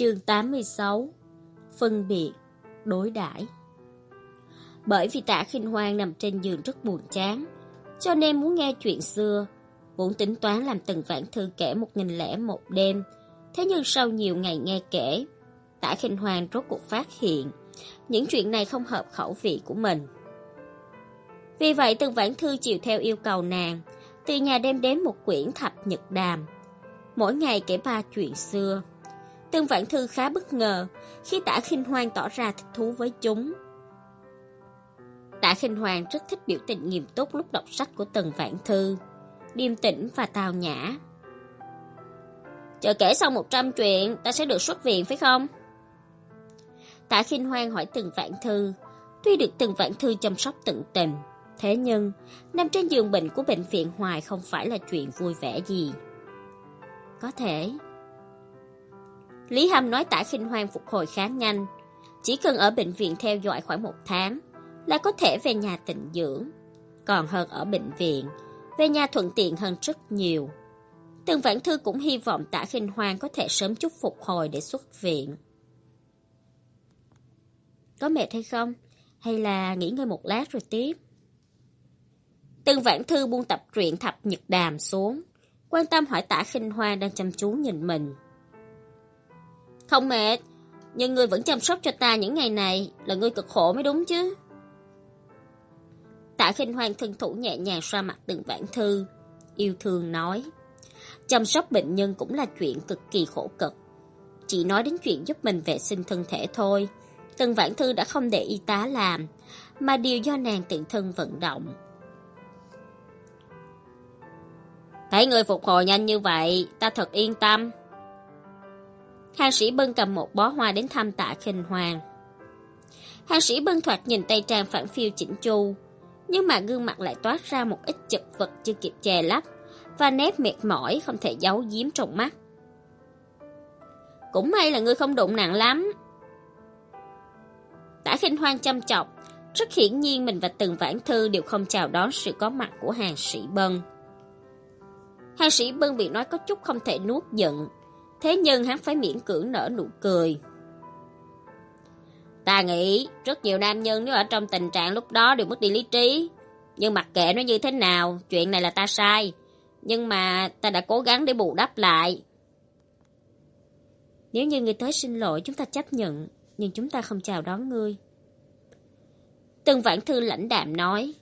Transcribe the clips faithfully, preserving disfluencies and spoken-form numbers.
Chương tám mươi sáu. Phân biệt, đối đãi. Bởi vì Tạ Khinh Hoan nằm trên giường rất buồn chán, cho nên muốn nghe chuyện xưa, vốn tính toán làm Tần Vãn Thư kể một nghìn lẻ một đêm. Thế nhưng sau nhiều ngày nghe kể, Tạ Khinh Hoan rốt cuộc phát hiện những chuyện này không hợp khẩu vị của mình. Vì vậy Tần Vãn Thư chiều theo yêu cầu nàng, từ nhà đem đến một quyển thập nhật đàm, mỗi ngày kể ba chuyện xưa. Tần Vãn Thư khá bất ngờ khi Tạ Khinh Hoan tỏ ra thích thú với chúng. Tạ Khinh Hoan rất thích biểu tình nghiêm túc lúc đọc sách của Tần Vãn Thư, điềm tĩnh và tao nhã. Chờ kể xong một trăm chuyện, ta sẽ được xuất viện phải không? Tạ Khinh Hoan hỏi Tần Vãn Thư. Tuy được Tần Vãn Thư chăm sóc tận tình, thế nhưng nằm trên giường bệnh của bệnh viện hoài không phải là chuyện vui vẻ gì. Có thể. Lý Hâm nói Tạ Khinh Hoan phục hồi khá nhanh, chỉ cần ở bệnh viện theo dõi khoảng một tháng là có thể về nhà tịnh dưỡng. Còn hơn ở bệnh viện, về nhà thuận tiện hơn rất nhiều. Tần Vãn Thư cũng hy vọng Tạ Khinh Hoan có thể sớm chút phục hồi để xuất viện. Có mệt hay không? Hay là nghỉ ngơi một lát rồi tiếp? Tần Vãn Thư buông tập truyện thập nhật đàm xuống, quan tâm hỏi Tạ Khinh Hoan đang chăm chú nhìn mình. Không mệt, nhưng ngươi vẫn chăm sóc cho ta những ngày này, là ngươi cực khổ mới đúng chứ. Tạ Khinh Hoan thân thủ nhẹ nhàng xoa mặt Tần Vãn Thư, yêu thương nói. Chăm sóc bệnh nhân cũng là chuyện cực kỳ khổ cực. Chỉ nói đến chuyện giúp mình vệ sinh thân thể thôi, Tần Vãn Thư đã không để y tá làm, mà điều do nàng tự thân vận động. Thấy người phục hồi nhanh như vậy, ta thật yên tâm. Hàng Sĩ Bân cầm một bó hoa đến thăm Tạ Khinh Hoan. Hàng Sĩ Bân thoạt nhìn tay trang phản phiu chỉnh chu, nhưng mà gương mặt lại toát ra một ít chật vật chưa kịp che lấp, và nét mệt mỏi không thể giấu giếm trong mắt. Cũng may là ngươi không đụng nặng lắm. Tạ Khinh Hoan chăm chọc, rất hiển nhiên mình và Tần Vãn Thư đều không chào đón sự có mặt của Hàng Sĩ Bân. Hàng Sĩ Bân bị nói có chút không thể nuốt giận, thế nhưng hắn phải miễn cưỡng nở nụ cười. Ta nghĩ rất nhiều nam nhân nếu ở trong tình trạng lúc đó đều mất đi lý trí. Nhưng mặc kệ nó như thế nào, chuyện này là ta sai. Nhưng mà ta đã cố gắng để bù đắp lại. Nếu như ngươi tới xin lỗi chúng ta chấp nhận, nhưng chúng ta không chào đón ngươi. Tần Vãn Thư lãnh đạm nói.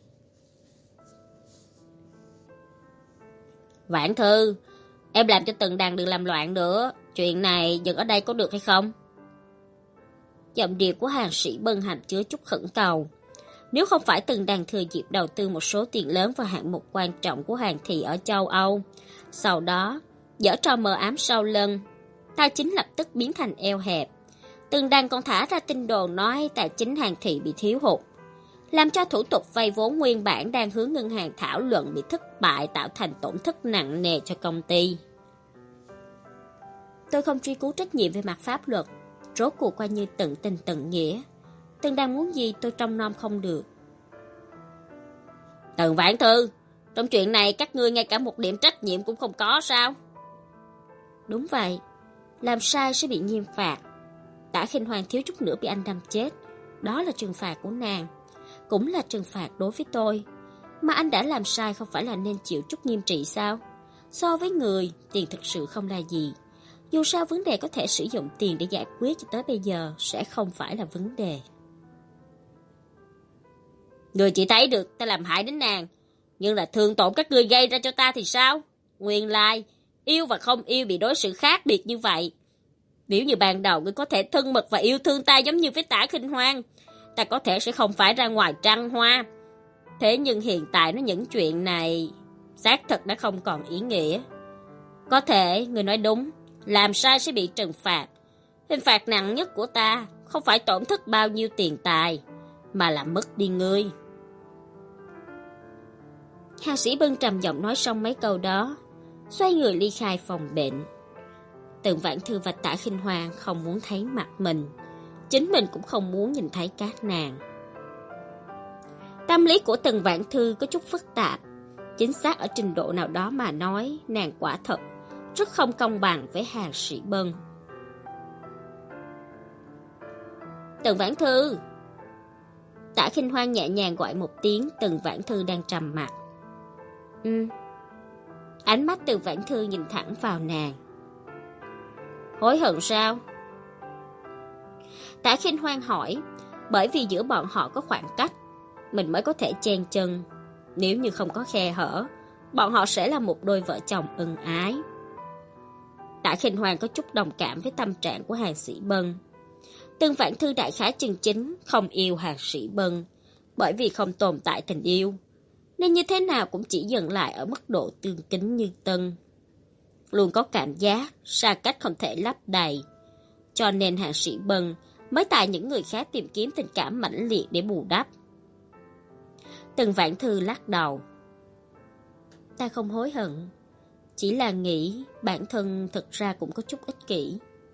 Vãn Thư, em làm cho Tần Đàn đừng làm loạn nữa. Chuyện này dừng ở đây có được hay không? Giọng điệu của Hàng Sĩ Bân hàm chứa chút khẩn cầu. Nếu không phải Tần Đàn thừa dịp đầu tư một số tiền lớn vào hạng mục quan trọng của Hàng thị ở châu Âu, sau đó giở trò mờ ám sau lưng, tài chính lập tức biến thành eo hẹp. Tần Đàn còn thả ra tin đồn nói tài chính Hàng thị bị thiếu hụt, làm cho thủ tục vay vốn nguyên bản đang hướng ngân hàng thảo luận bị thất bại, tạo thành tổn thất nặng nề cho công ty. Tôi không truy cứu trách nhiệm về mặt pháp luật, rốt cuộc coi như tận tình tận nghĩa. Tần Đàn muốn gì tôi trông nom không được. Tần Vãn Thư, trong chuyện này các ngươi ngay cả một điểm trách nhiệm cũng không có sao? Đúng vậy, làm sai sẽ bị nghiêm phạt. Tạ Khinh Hoan thiếu chút nữa bị anh đâm chết, đó là trừng phạt của nàng, cũng là trừng phạt đối với tôi. Mà anh đã làm sai không phải là nên chịu chút nghiêm trị sao? So với người, tiền thực sự không là gì. Dù sao vấn đề có thể sử dụng tiền để giải quyết cho tới bây giờ sẽ không phải là vấn đề. Người chỉ thấy được ta làm hại đến nàng, nhưng là thương tổn các ngươi gây ra cho ta thì sao? Nguyên lai, yêu và không yêu bị đối xử khác biệt như vậy. Nếu như ban đầu ngươi có thể thân mật và yêu thương ta giống như với Tạ Khinh Hoan, ta có thể sẽ không phải ra ngoài trăng hoa. Thế nhưng hiện tại nó những chuyện này xác thực đã không còn ý nghĩa. Có thể ngươi nói đúng, làm sai sẽ bị trừng phạt. Hình phạt nặng nhất của ta không phải tổn thất bao nhiêu tiền tài, mà là mất đi ngươi. Hàng Sĩ Bân trầm giọng nói xong mấy câu đó, xoay người ly khai phòng bệnh. Tần Vãn Thư và Tạ Khinh Hoan không muốn thấy mặt mình, chính mình cũng không muốn nhìn thấy các nàng. Tâm lý của Tần Vãn Thư có chút phức tạp. Chính xác ở trình độ nào đó mà nói, nàng quả thật rất không công bằng với Hàng Sĩ Bân. Tần Vãn Thư. Tả Khinh Hoan nhẹ nhàng gọi một tiếng. Tần Vãn Thư đang trầm mặt. Ừ. Ánh mắt Tần Vãn Thư nhìn thẳng vào nàng. Hối hận sao? Tả Khinh Hoan hỏi. Bởi vì giữa bọn họ có khoảng cách, mình mới có thể chen chân. Nếu như không có khe hở, bọn họ sẽ là một đôi vợ chồng ân ái. Tả Khinh Hoan có chút đồng cảm với tâm trạng của Hàn Sĩ Bân. Tần Vãn Thư đại khái chân chính không yêu Hàn Sĩ Bân, bởi vì không tồn tại tình yêu, nên như thế nào cũng chỉ dừng lại ở mức độ tương kính như tân. Luôn có cảm giác xa cách không thể lấp đầy, cho nên Hàn Sĩ Bân mới tại những người khác tìm kiếm tình cảm mãnh liệt để bù đắp. Tần Vãn Thư lắc đầu. Ta không hối hận, chỉ là nghĩ bản thân thực ra cũng có chút ích kỷ.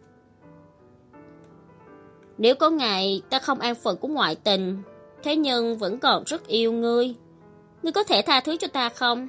Nếu có ngày ta không an phận của ngoại tình, thế nhưng vẫn còn rất yêu ngươi, ngươi có thể tha thứ cho ta không?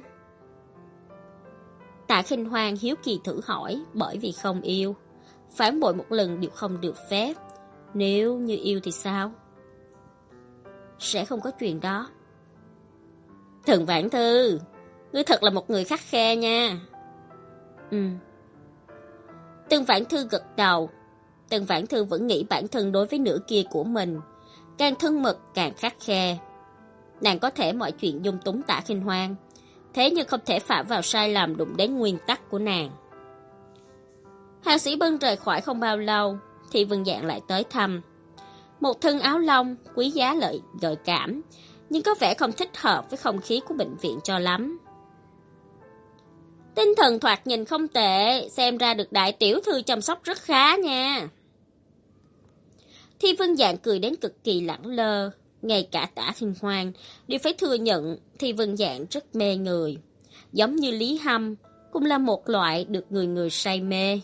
Tạ Khinh Hoan hiếu kỳ thử hỏi, bởi vì không yêu, phản bội một lần đều không được phép. Nếu như yêu thì sao? Sẽ không có chuyện đó. Tần Vãn Thư, ngươi thật là một người khắt khe nha. Ừ. Tần Vãn Thư gật đầu. Tần Vãn Thư vẫn nghĩ bản thân đối với nửa kia của mình càng thân mật càng khắt khe. Nàng có thể mọi chuyện dung túng Tạ Khinh Hoan, thế nhưng không thể phạm vào sai lầm đụng đến nguyên tắc của nàng. Hàn Sĩ Bân rời khỏi không bao lâu thì Vân Dạng lại tới thăm. Một thân áo lông quý giá lợi gợi cảm, nhưng có vẻ không thích hợp với không khí của bệnh viện cho lắm. Tinh thần thoạt nhìn không tệ, xem ra được đại tiểu thư chăm sóc rất khá nha. Thi Vân Dạng cười đến cực kỳ lẳng lơ, ngay cả Tả Khinh Hoan đều phải thừa nhận Thi Vân Dạng rất mê người, giống như Lý Hâm cũng là một loại được người người say mê.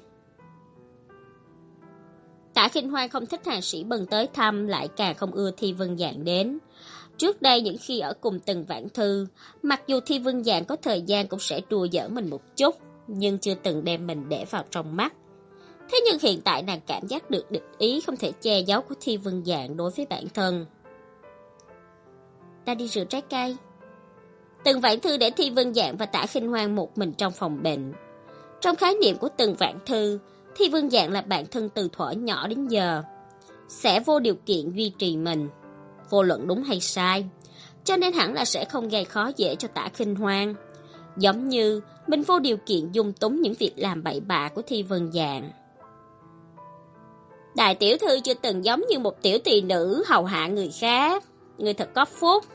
Tả Khinh Hoan không thích Hàn Sĩ Bân tới thăm, lại càng không ưa Thi Vân Dạng đến. Trước đây những khi ở cùng Tần Vãn Thư, mặc dù Thi Vân Dạng có thời gian cũng sẽ đùa giỡn mình một chút, nhưng chưa từng đem mình để vào trong mắt. Thế nhưng hiện tại nàng cảm giác được địch ý không thể che giấu của Thi Vân Dạng đối với bản thân. Ta đi rửa trái cây. Tần Vãn Thư để Thi Vân Dạng và Tả Khinh Hoan một mình trong phòng bệnh. Trong khái niệm của Tần Vãn Thư, Thi Vân Dạng là bạn thân từ thuở nhỏ đến giờ, sẽ vô điều kiện duy trì mình, vô luận đúng hay sai, cho nên hẳn là sẽ không gây khó dễ cho Tả Khinh Hoan, giống như mình vô điều kiện dung túng những việc làm bậy bạ của Thi Vân Dạng. Đại tiểu thư chưa từng giống như một tiểu tỳ nữ hầu hạ người khác, người thật có phúc.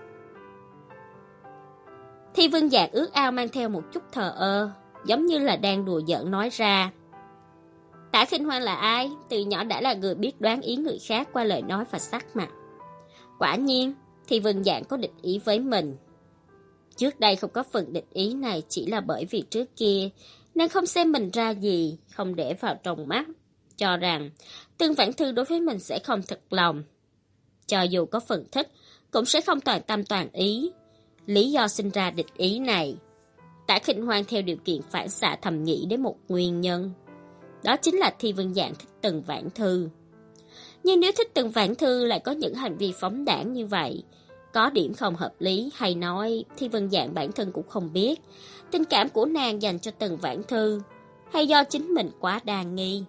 Thi Vân Dạng ước ao mang theo một chút thờ ơ, giống như là đang đùa giỡn nói ra. Tả Khinh Hoan là ai? Từ nhỏ đã là người biết đoán ý người khác qua lời nói và sắc mặt. Quả nhiên, Thi Vân Dạng có địch ý với mình. Trước đây không có phần địch ý này chỉ là bởi vì trước kia nàng không xem mình ra gì, không để vào trong mắt, cho rằng Tần Vãn Thư đối với mình sẽ không thật lòng. Cho dù có phần thích, cũng sẽ không toàn tâm toàn ý. Lý do sinh ra địch ý này, Tả Khinh Hoan theo điều kiện phản xạ thầm nghĩ đến một nguyên nhân. Đó chính là Thi Vân Dạng thích Tần Vãn Thư. Nhưng nếu thích Tần Vãn Thư lại có những hành vi phóng đãng như vậy, có điểm không hợp lý, hay nói Thi Vân Dạng bản thân cũng không biết tình cảm của nàng dành cho Tần Vãn Thư, hay do chính mình quá đa nghi.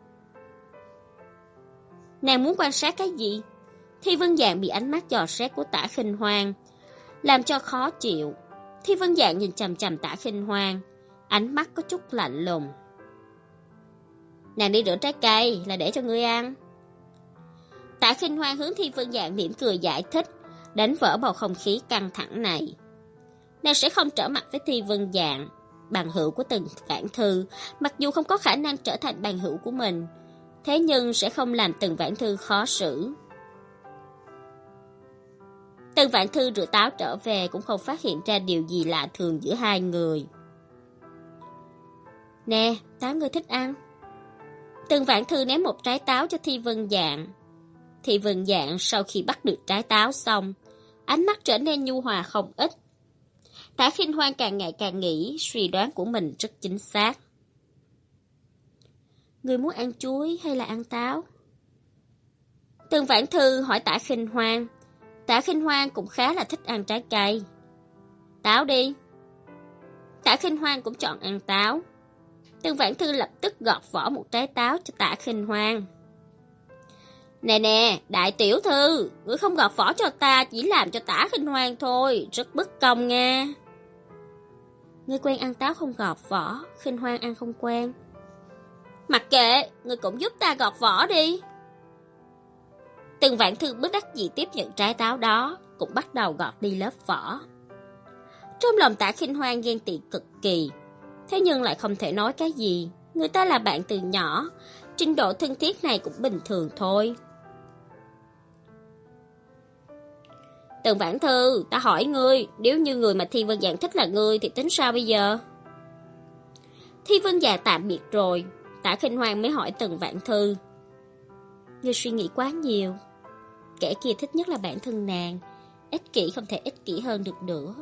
Nàng muốn quan sát cái gì? Thi Vân Dạng bị ánh mắt dò xét của Tả Khinh Hoan làm cho khó chịu. Thi Vân Dạng nhìn chằm chằm Tả Khinh Hoan, ánh mắt có chút lạnh lùng. Nàng đi rửa trái cây là để cho ngươi ăn. Tả Khinh Hoan hướng Thi Vân Dạng mỉm cười giải thích, đánh vỡ bầu không khí căng thẳng này. Nàng sẽ không trở mặt với Thi Vân Dạng, bằng hữu của Tần Vãn Thư, mặc dù không có khả năng trở thành bằng hữu của mình, thế nhưng sẽ không làm Tần Vãn Thư khó xử. Tần Vãn Thư rửa táo trở về cũng không phát hiện ra điều gì lạ thường giữa hai người. Nè, táo ngươi thích ăn. Tần Vãn Thư ném một trái táo cho Thi Vân Dạng. Thi Vân Dạng sau khi bắt được trái táo xong, ánh mắt trở nên nhu hòa không ít. Tả Khinh Hoan càng ngày càng nghĩ suy đoán của mình rất chính xác. Ngươi muốn ăn chuối hay là ăn táo? Tường Vãn Thư hỏi Tả Khinh Hoan. Tả Khinh Hoan cũng khá là thích ăn trái cây. Táo đi. Tả Khinh Hoan cũng chọn ăn táo. Tường Vãn Thư lập tức gọt vỏ một trái táo cho Tả Khinh Hoan. Nè nè, đại tiểu thư, ngươi không gọt vỏ cho ta, chỉ làm cho Tả Khinh Hoan thôi, rất bất công nha. Ngươi quen ăn táo không gọt vỏ, Khinh Hoan ăn không quen. Mặc kệ, ngươi cũng giúp ta gọt vỏ đi. Tường Vãn Thư bất đắc dĩ tiếp nhận trái táo đó, cũng bắt đầu gọt đi lớp vỏ. Trong lòng Tả Khinh Hoan ghen tị cực kỳ, thế nhưng lại không thể nói cái gì. Người ta là bạn từ nhỏ, trình độ thân thiết này cũng bình thường thôi. Tường Vãn Thư, ta hỏi ngươi, nếu như người mà Thi Vân Dạng thích là ngươi thì tính sao bây giờ? Thi Vân Dạng tạm biệt rồi, Tả Khinh Hoan mới hỏi Tường Vãn Thư. Ngươi suy nghĩ quá nhiều. Kẻ kia thích nhất là bản thân nàng, ích kỷ không thể ích kỷ hơn được nữa.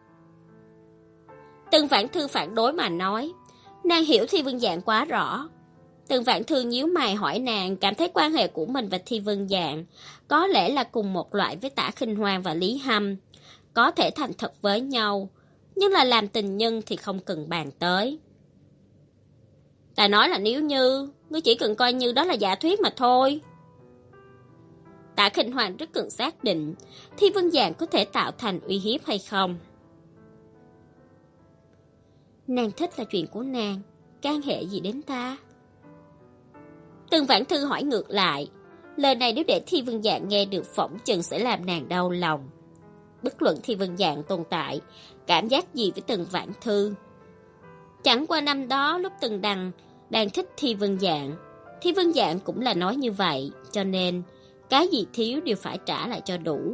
Tường Vãn Thư phản đối mà nói, nàng hiểu Thi Vân Dạng quá rõ. Tường Vãn Thư nhíu mày hỏi nàng, cảm thấy quan hệ của mình và Thi Vân Dạng có lẽ là cùng một loại với Tả Khinh Hoan và Lý Hâm, có thể thành thật với nhau, nhưng là làm tình nhân thì không cần bàn tới. Ta nói là nếu như, ngươi chỉ cần coi như đó là giả thuyết mà thôi. Tả Khinh Hoan rất cần xác định Thi Vân Dạng có thể tạo thành uy hiếp hay không. Nàng thích là chuyện của nàng, can hệ gì đến ta? Tường Vãn Thư hỏi ngược lại, lời này nếu để Thi Vân Dạng nghe được phỏng chừng sẽ làm nàng đau lòng. Bất luận Thi Vân Dạng tồn tại cảm giác gì với Tường Vãn Thư. Chẳng qua năm đó lúc Tường Đằng đang thích Thi Vân Dạng, Thi Vân Dạng cũng là nói như vậy, cho nên cái gì thiếu đều phải trả lại cho đủ.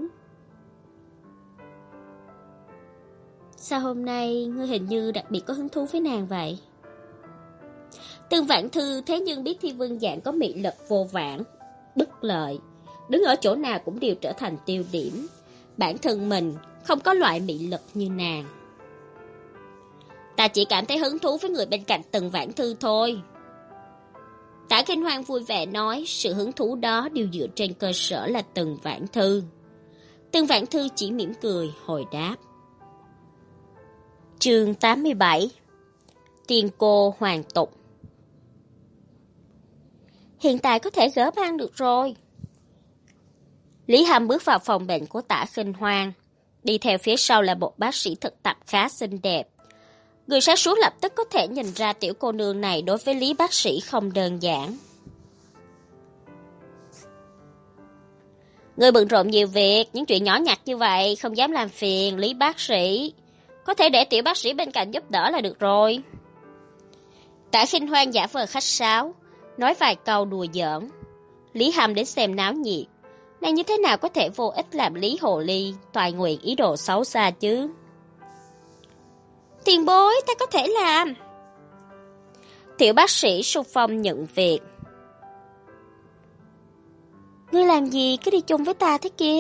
Sao hôm nay ngươi hình như đặc biệt có hứng thú với nàng vậy? Tường Vãn Thư thế nhưng biết Thi Vân Dạng có mị lực vô vãn, bất lợi, đứng ở chỗ nào cũng đều trở thành tiêu điểm. Bản thân mình không có loại mị lực như nàng. Ta chỉ cảm thấy hứng thú với người bên cạnh Tường Vãn Thư thôi. Tả Khinh Hoan vui vẻ nói, sự hứng thú đó đều dựa trên cơ sở là Tường Vãn Thư. Tường Vãn Thư chỉ mỉm cười hồi đáp. Chương tám mươi bảy. Tiên cô hoàn tục. Hiện tại có thể gỡ băng được rồi. Lý Hâm bước vào phòng bệnh của Tả Khinh Hoan, đi theo phía sau là một bác sĩ thực tập khá xinh đẹp. Người sáng suốt lập tức có thể nhìn ra tiểu cô nương này đối với Lý bác sĩ không đơn giản. Người bận rộn nhiều việc, những chuyện nhỏ nhặt như vậy không dám làm phiền Lý bác sĩ. Có thể để tiểu bác sĩ bên cạnh giúp đỡ là được rồi. Tả Khinh Hoan giả vờ khách sáo, nói vài câu đùa giỡn. Lý Hâm đến xem náo nhiệt. Nàng như thế nào có thể vô ích làm Lý Hồ Ly toại nguyện ý đồ xấu xa chứ? Tiền bối, ta có thể làm. Tiểu bác sĩ xung phong nhận việc. Ngươi làm gì cứ đi chung với ta thế kia?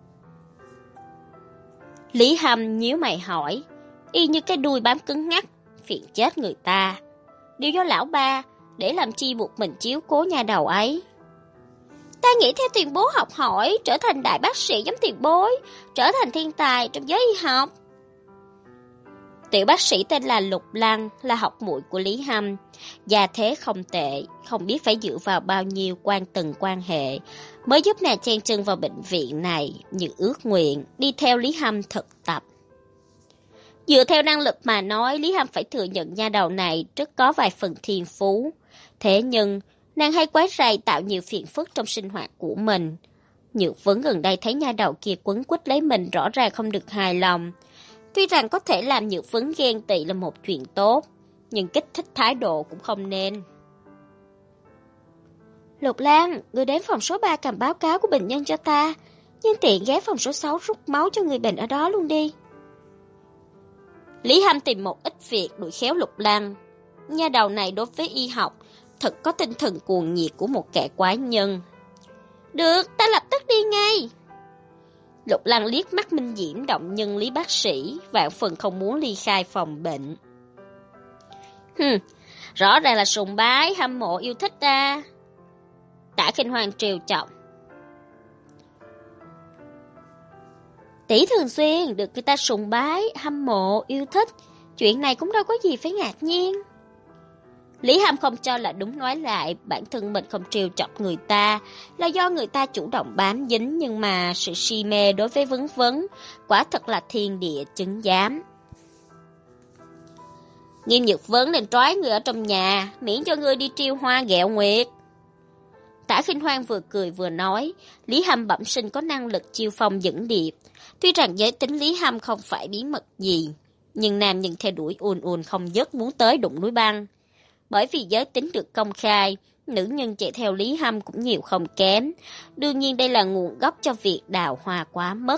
Lý Hâm nhíu mày hỏi, y như cái đuôi bám cứng ngắc, phiền chết người ta. Điều do lão ba, để làm chi một mình chiếu cố nhà đầu ấy. Ta nghĩ theo tiền bối học hỏi, trở thành đại bác sĩ giống tiền bối, trở thành thiên tài trong giới y học. Tiểu bác sĩ tên là Lục Lăng, là học muội của Lý Hâm. Gia thế không tệ, không biết phải dựa vào bao nhiêu quan từng quan hệ mới giúp nàng chen chân vào bệnh viện này, như ước nguyện đi theo Lý Hâm thực tập. Dựa theo năng lực mà nói, Lý Hâm phải thừa nhận nha đầu này rất có vài phần thiên phú. Thế nhưng, nàng hay quấy rầy tạo nhiều phiền phức trong sinh hoạt của mình. Nhược Vấn gần đây thấy nha đầu kia quấn quýt lấy mình rõ ràng không được hài lòng. Tuy rằng có thể làm Nhược Vấn ghen tị là một chuyện tốt, nhưng kích thích thái độ cũng không nên. Lục Lan, người đến phòng số ba cầm báo cáo của bệnh nhân cho ta, nhưng tiện ghé phòng số sáu rút máu cho người bệnh ở đó luôn đi. Lý Hâm tìm một ít việc đuổi khéo Lục Lan. Nha đầu này đối với y học thật có tinh thần cuồng nhiệt của một kẻ quái nhân. Được, ta lập tức đi ngay. Lục Lan liếc mắt Minh Diễm động nhân Lý bác sĩ, vạn phần không muốn ly khai phòng bệnh. Hừm, rõ ràng là sùng bái, hâm mộ, yêu thích ta. Tả Khinh Hoan trêu chọc. Tỷ thường xuyên được người ta sùng bái, hâm mộ, yêu thích. Chuyện này cũng đâu có gì phải ngạc nhiên. Lý Hâm không cho là đúng, nói lại, bản thân mình không trêu chọc người ta là do người ta chủ động bám dính, nhưng mà sự si mê đối với vấn vấn quả thật là thiên địa chứng giám. Nghiêm Nhược Vấn nên trói người ở trong nhà, miễn cho người đi triêu hoa ghẹo nguyệt. Tả Khinh Hoan vừa cười vừa nói, Lý Hâm bẩm sinh có năng lực chiêu phong dẫn điệp. Tuy rằng giới tính Lý Hâm không phải bí mật gì, nhưng nam nhân theo đuổi ùn ùn không dứt, muốn tới đụng núi băng. Bởi vì giới tính được công khai, nữ nhân chạy theo Lý Hâm cũng nhiều không kém. Đương nhiên đây là nguồn gốc cho việc đào hoa quá mất.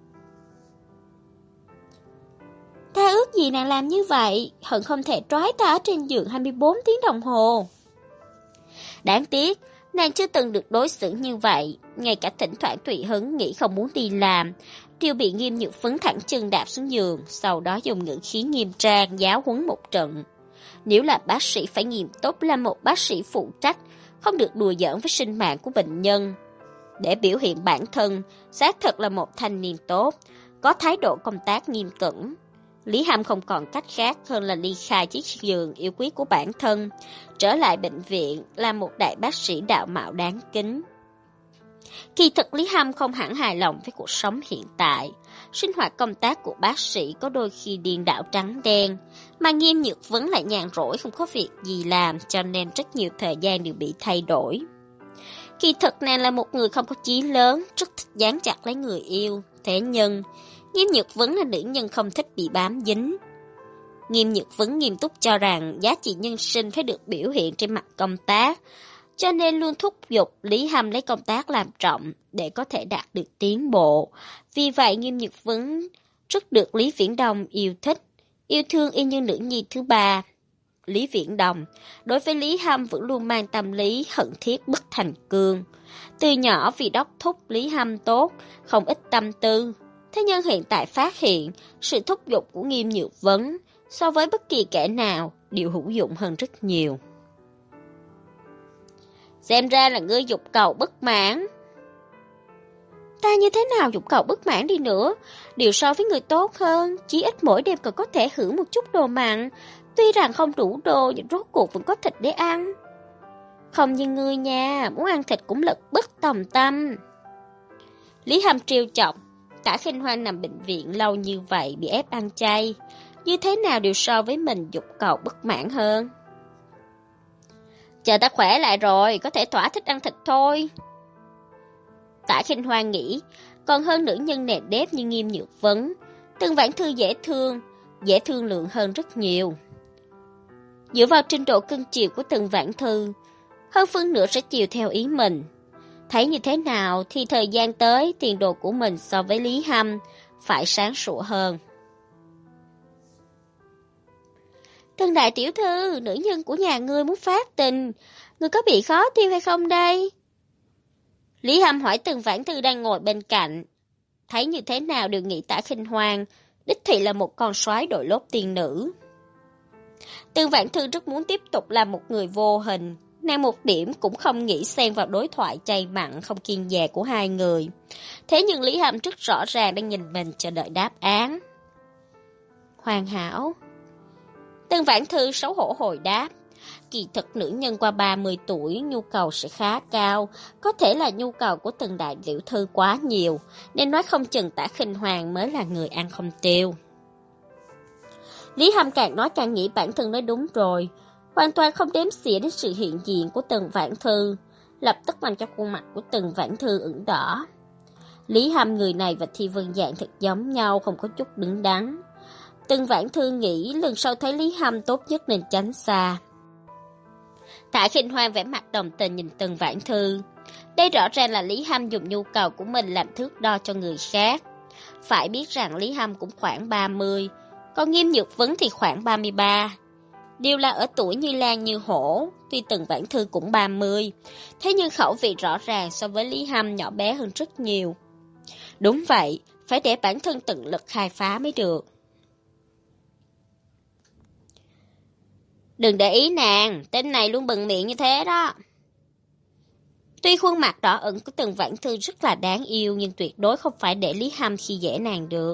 Ta ước gì nàng làm như vậy, hận không thể trói ta ở trên giường hai mươi bốn tiếng đồng hồ. Đáng tiếc, nàng chưa từng được đối xử như vậy, ngay cả thỉnh thoảng tùy hứng nghĩ không muốn đi làm, đều bị Nghiêm Nhược Vấn thẳng chân đạp xuống giường, sau đó dùng ngữ khí nghiêm trang giáo huấn một trận. Nếu là bác sĩ phải nghiêm túc, là một bác sĩ phụ trách, không được đùa giỡn với sinh mạng của bệnh nhân. Để biểu hiện bản thân, xác thật là một thanh niên tốt, có thái độ công tác nghiêm cẩn. Lý Hâm không còn cách khác hơn là ly khai chiếc giường yêu quý của bản thân, trở lại bệnh viện là một đại bác sĩ đạo mạo đáng kính. Kỳ thực Lý Hâm không hẳn hài lòng với cuộc sống hiện tại. Sinh hoạt công tác của bác sĩ có đôi khi điên đảo trắng đen, mà Nghiêm Nhược Vấn lại nhàn rỗi không có việc gì làm, cho nên rất nhiều thời gian đều bị thay đổi. Kỳ thực nàng là một người không có chí lớn, rất thích dán chặt lấy người yêu. Thế nhưng, Nghiêm Nhược Vấn là nữ nhân không thích bị bám dính. Nghiêm Nhược Vấn nghiêm túc cho rằng giá trị nhân sinh phải được biểu hiện trên mặt công tác, cho nên luôn thúc giục Lý Hâm lấy công tác làm trọng để có thể đạt được tiến bộ. Vì vậy Nghiêm Nhược Vấn rất được Lý Viễn Đông yêu thích, yêu thương y như nữ nhi thứ ba. Lý Viễn Đông đối với Lý Hâm vẫn luôn mang tâm lý hận thiết bất thành cương. Từ nhỏ vì đốc thúc Lý Hâm tốt, không ít tâm tư. Thế nhưng hiện tại phát hiện sự thúc giục của Nghiêm Nhược Vấn so với bất kỳ kẻ nào đều hữu dụng hơn rất nhiều. Xem ra là ngươi dục cầu bất mãn. Ta như thế nào dục cầu bất mãn đi nữa, đều so với người tốt hơn, chỉ ít mỗi đêm còn có thể hưởng một chút đồ mặn, tuy rằng không đủ đồ nhưng rốt cuộc vẫn có thịt để ăn. Không như ngươi nha, muốn ăn thịt cũng lực bất tòng tâm. Lý Hâm trêu chọc, Tả Khinh Hoan nằm bệnh viện lâu như vậy bị ép ăn chay, như thế nào đều so với mình dục cầu bất mãn hơn. Chờ ta khỏe lại rồi, có thể thỏa thích ăn thịt thôi. Tả Khinh Hoan nghĩ, còn hơn nữ nhân nẹt đép như Nghiêm Nhược Vấn, Từng Vãn Thư dễ thương, dễ thương lượng hơn rất nhiều. Dựa vào trình độ cưng chiều của Từng Vãn Thư, hơn phân nửa sẽ chiều theo ý mình. Thấy như thế nào thì thời gian tới tiền đồ của mình so với Lý Hâm phải sáng sủa hơn. Từng đại tiểu thư, nữ nhân của nhà ngươi muốn phát tình, ngươi có bị khó tiêu hay không đây? Lý Hâm hỏi Từng Vãn Thư đang ngồi bên cạnh. Thấy như thế nào đều nghĩ Tả Khinh Hoan đích thị là một con soái đội lốt tiên nữ. Từng Vãn Thư rất muốn tiếp tục là một người vô hình, nàng một điểm cũng không nghĩ xen vào đối thoại chay mặn không kiêng dè của hai người. Thế nhưng Lý Hâm rất rõ ràng đang nhìn mình chờ đợi đáp án. Hoàn hảo. Từng Vãn Thư xấu hổ hồi đáp. Kỳ thực nữ nhân qua ba mươi tuổi nhu cầu sẽ khá cao, có thể là nhu cầu của từng đại tiểu thư quá nhiều, nên nói không chừng Tả Khinh Hoan mới là người ăn không tiêu. Lý Hâm càng nói càng nghĩ bản thân nói đúng rồi, hoàn toàn không đếm xỉa đến sự hiện diện của Từng Vãn Thư, lập tức làm cho khuôn mặt của Từng Vãn Thư ửng đỏ. Lý Hâm người này và Thi Vân Dạng thật giống nhau, không có chút đứng đắn. Từng Vãn Thư nghĩ lần sau thấy Lý Hâm tốt nhất nên tránh xa. Tả Khinh Hoan vẻ mặt đồng tình nhìn Từng Vãn Thư. Đây rõ ràng là Lý Hâm dùng nhu cầu của mình làm thước đo cho người khác. Phải biết rằng Lý Hâm cũng khoảng ba mươi, còn Nghiêm Nhược Vấn thì khoảng ba mươi ba. Đều là ở tuổi như Lan như hổ, tuy Từng Vãn Thư cũng ba mươi, thế nhưng khẩu vị rõ ràng so với Lý Hâm nhỏ bé hơn rất nhiều. Đúng vậy, phải để bản thân tận lực khai phá mới được. Đừng để ý nàng, tên này luôn bận miệng như thế đó. Tuy khuôn mặt đỏ ửng của Tần Vãn Thư rất là đáng yêu, nhưng tuyệt đối không phải để Lý Hâm khi dễ nàng được.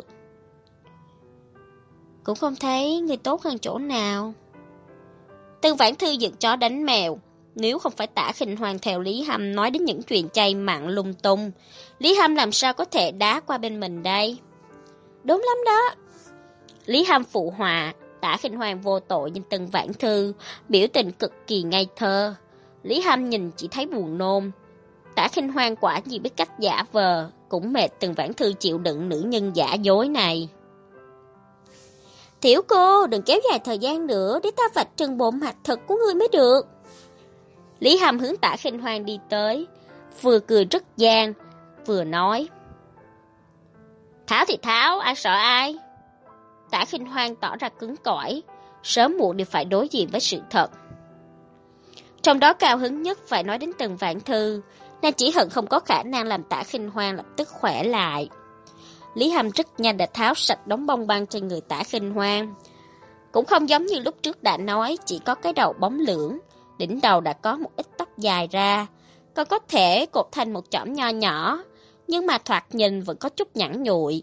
Cũng không thấy người tốt hơn chỗ nào. Tần Vãn Thư giật chó đánh mèo. Nếu không phải Tả Khinh Hoan theo Lý Hâm nói đến những chuyện chay mặn lung tung, Lý Hâm làm sao có thể đá qua bên mình đây? Đúng lắm đó. Lý Hâm phụ họa. Tả Khinh Hoan vô tội nhìn Tần Vãn Thư, biểu tình cực kỳ ngây thơ. Lý Hâm nhìn chỉ thấy buồn nôn. Tả Khinh Hoan quả nhiên biết cách giả vờ, cũng mệt Tần Vãn Thư chịu đựng nữ nhân giả dối này. Tiểu cô, đừng kéo dài thời gian nữa, để ta vạch trần bộ mặt thật của ngươi mới được. Lý Hâm hướng Tả Khinh Hoan đi tới, vừa cười rất gian, vừa nói. Tháo thì tháo, ai sợ ai? Tả Khinh Hoan tỏ ra cứng cỏi, sớm muộn đều phải đối diện với sự thật. Trong đó cao hứng nhất phải nói đến Tần Vãn Thư, nàng chỉ hận không có khả năng làm Tả Khinh Hoan lập tức khỏe lại. Lý Hâm rất nhanh đã tháo sạch đống bông băng trên người Tả Khinh Hoan. Cũng không giống như lúc trước đã nói, chỉ có cái đầu bóng lưỡng, đỉnh đầu đã có một ít tóc dài ra, còn có thể cột thành một chỏm nho nhỏ, nhưng mà thoạt nhìn vẫn có chút nhẵn nhụi.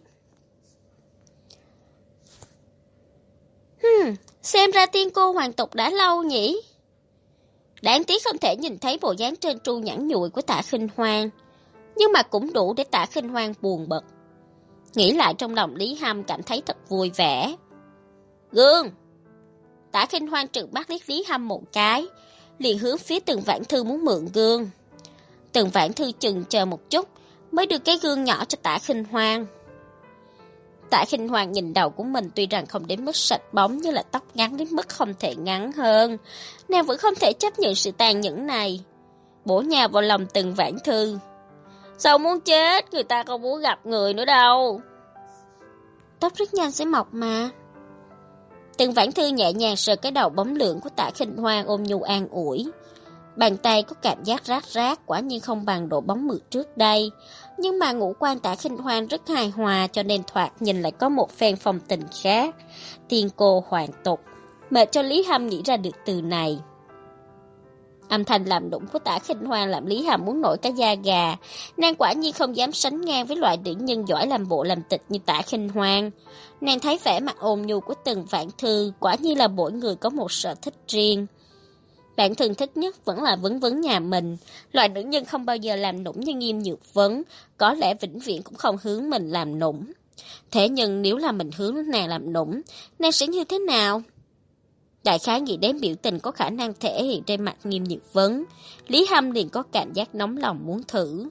Hmm, xem ra tiên cô hoàng tục đã lâu nhỉ? Đáng tiếc không thể nhìn thấy bộ dáng trơn tru nhẵn nhụi của Tả Khinh Hoan, nhưng mà cũng đủ để Tả Khinh Hoan buồn bực. Nghĩ lại trong lòng Lý Hâm cảm thấy thật vui vẻ. Gương! Tả Khinh Hoan trừng mắt liếc Lý Hâm một cái, liền hướng phía Tần Vãn Thư muốn mượn gương. Tần Vãn Thư chừng chờ một chút, mới đưa cái gương nhỏ cho Tả Khinh Hoan. Tả Khinh Hoan nhìn đầu của mình tuy rằng không đến mức sạch bóng, nhưng là tóc ngắn đến mức không thể ngắn hơn. Nàng vẫn không thể chấp nhận sự tàn nhẫn này. Bổ nhào vào lòng Tần Vãn Thư. Sao muốn chết, người ta không muốn gặp người nữa đâu. Tóc rất nhanh sẽ mọc mà. Tần Vãn Thư nhẹ nhàng sờ cái đầu bóng lượng của Tả Khinh Hoan, ôm nhu an ủi. Bàn tay có cảm giác rát rát, quả nhiên không bằng độ bóng mượt trước đây. Nhưng mà ngũ quan Tả Khinh Hoan rất hài hòa, cho nên thoạt nhìn lại có một phen phong tình khác. Tiên cô hoàng tục, mệt cho Lý Hâm nghĩ ra được từ này. Âm thanh làm đụng của Tả Khinh Hoan làm Lý Hâm muốn nổi cả da gà. Nàng quả nhiên không dám sánh ngang với loại nữ nhân giỏi làm bộ làm tịch như Tả Khinh Hoan. Nàng thấy vẻ mặt ôn nhu của Tần Vãn Thư, quả nhiên là mỗi người có một sở thích riêng. Bản thân thích nhất vẫn là Vấn Vấn nhà mình. Loại nữ nhân không bao giờ làm nũng như Nghiêm Nhược Vấn, có lẽ vĩnh viễn cũng không hướng mình làm nũng. Thế nhưng nếu là mình hướng nàng làm nũng, nàng sẽ như thế nào? Đại khái nghĩ đến biểu tình có khả năng thể hiện trên mặt Nghiêm Nhược Vấn, Lý Hâm liền có cảm giác nóng lòng muốn thử.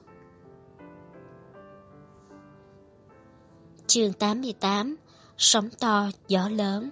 Chương tám mươi tám. Sóng to, gió lớn.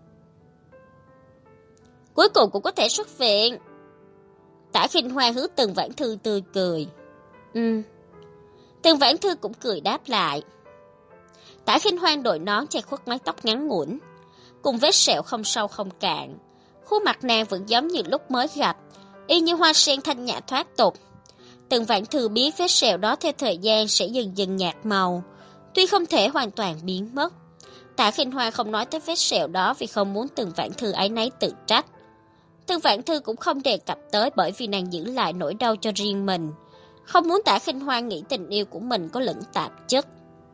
Cuối cùng cũng có thể xuất viện. Tả Khinh Hoan hướng Tần Vãn Thư tươi cười. Ừ. Tần Vãn Thư cũng cười đáp lại. Tả Khinh Hoan đội nón che khuất mái tóc ngắn ngủn, cùng vết sẹo không sâu không cạn. Khuôn mặt nàng vẫn giống như lúc mới gặp, y như hoa sen thanh nhã thoát tục. Tần Vãn Thư biết vết sẹo đó theo thời gian sẽ dần dần nhạt màu, tuy không thể hoàn toàn biến mất. Tả Khinh Hoan không nói tới vết sẹo đó vì không muốn Tần Vãn Thư áy náy tự trách. Tần Vãn Thư cũng không đề cập tới, bởi vì nàng giữ lại nỗi đau cho riêng mình, không muốn Tả Khinh Hoan nghĩ tình yêu của mình có lẫn tạp chất.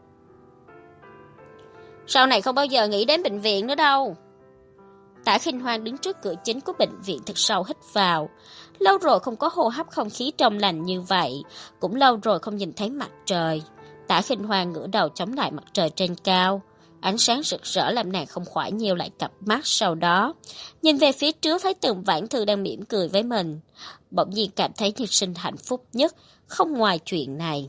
Sau này không bao giờ nghĩ đến bệnh viện nữa đâu. Tả Khinh Hoan đứng trước cửa chính của bệnh viện thật sâu hít vào. Lâu rồi không có hô hấp không khí trong lành như vậy, cũng lâu rồi không nhìn thấy mặt trời. Tả Khinh Hoan ngửa đầu chống lại mặt trời trên cao. Ánh sáng rực rỡ làm nàng không khỏi nheo lại cặp mắt, sau đó nhìn về phía trước thấy Tần Vãn Thư đang mỉm cười với mình. Bỗng nhiên cảm thấy nhân sinh hạnh phúc nhất, không ngoài chuyện này.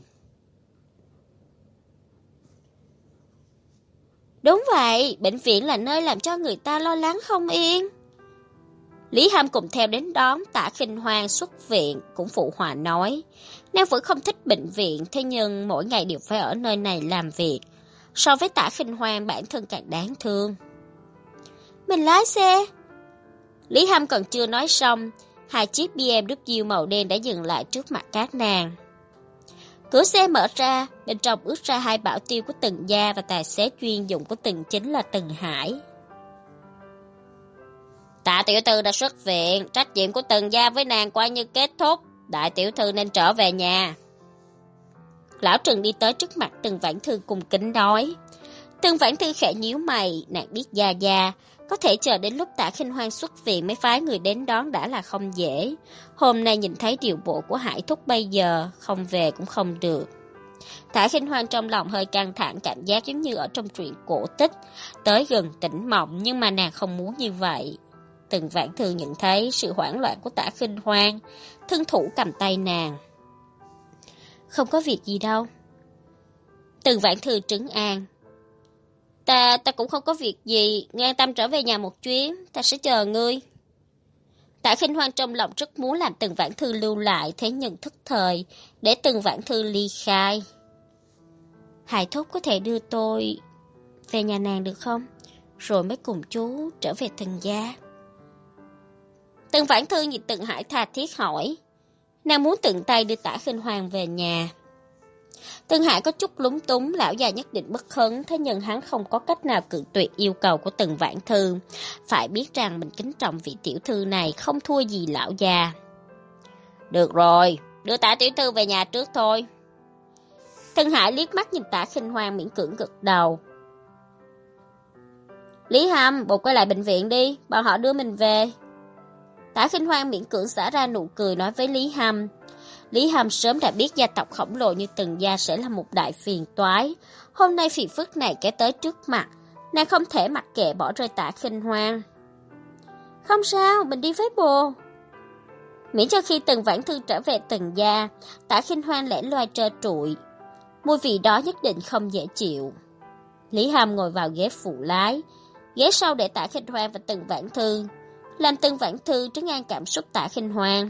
Đúng vậy, bệnh viện là nơi làm cho người ta lo lắng không yên. Lý Hâm cùng theo đến đón Tả Khinh Hoan xuất viện, cũng phụ họa nói. Nàng vẫn không thích bệnh viện, thế nhưng mỗi ngày đều phải ở nơi này làm việc. So với Tả Khinh Hoan, bản thân càng đáng thương. Mình lái xe. Lý Hâm còn chưa nói xong, hai chiếc bê em vê màu đen đã dừng lại trước mặt các nàng. Cửa xe mở ra, bên trong bước ra hai bảo tiêu của Tần gia và tài xế chuyên dụng của Tần chính là Tần Hải. Tạ tiểu thư đã xuất viện, trách nhiệm của Tần gia với nàng coi như kết thúc. đại tiểu thư nên trở về nhà. Lão Trừng đi tới trước mặt Tần Vãn Thư cung kính nói. Tần Vãn Thư khẽ nhíu mày, nàng biết Gia Gia có thể chờ đến lúc Tạ Khinh Hoan xuất viện mới phái người đến đón đã là không dễ. Hôm nay nhìn thấy điều bộ của Hải Thúc bây giờ, không về cũng không được. Tạ Khinh Hoan trong lòng hơi căng thẳng, cảm giác giống như ở trong truyện cổ tích, tới gần tỉnh mộng, nhưng mà nàng không muốn như vậy. Tần Vãn Thư nhận thấy sự hoảng loạn của Tạ Khinh Hoan, thân thủ cầm tay nàng. Không có việc gì đâu. Tần Vãn Thư trấn an. Ta, ta cũng không có việc gì, ngang tâm trở về nhà một chuyến, ta sẽ chờ ngươi. Tạ Khinh Hoan trong lòng rất muốn làm Tần Vãn Thư lưu lại, thế nhưng thức thời, để Tần Vãn Thư ly khai. Hải Thúc có thể đưa tôi về nhà nàng được không? Rồi mới cùng chú trở về Tần gia. Tần Vãn Thư nhìn Tần Hải tha thiết hỏi. Nàng muốn tự tay đưa Tạ Khinh Hoan về nhà. Tần Hải có chút lúng túng, lão già nhất định bất hứng, thế nhưng hắn không có cách nào cự tuyệt yêu cầu của Tần Vãn Thư. Phải biết rằng mình kính trọng vị tiểu thư này không thua gì lão già. Được rồi, đưa Tạ tiểu thư về nhà trước thôi. Tần Hải liếc mắt nhìn Tạ Khinh Hoan miễn cưỡng gật đầu. Lý Hâm, bột quay lại bệnh viện đi, bọn họ đưa mình về. Tạ Khinh Hoan miễn cưỡng xả ra nụ cười nói với Lý Hâm. Lý Hâm sớm đã biết gia tộc khổng lồ như Tần gia sẽ là một đại phiền toái. Hôm nay phiền phức này kéo tới trước mặt, nàng không thể mặc kệ bỏ rơi Tạ Khinh Hoan. Không sao, mình đi với bồ. Miễn cho khi Tần Vãn Thư trở về Tần gia, Tạ Khinh Hoan lẻ loi trơ trụi. Mùi vị đó nhất định không dễ chịu. Lý Hâm ngồi vào ghế phụ lái, ghế sau để Tạ Khinh Hoan và Tần Vãn Thư, làm Tần Vãn Thư trấn an cảm xúc Tạ Khinh Hoan.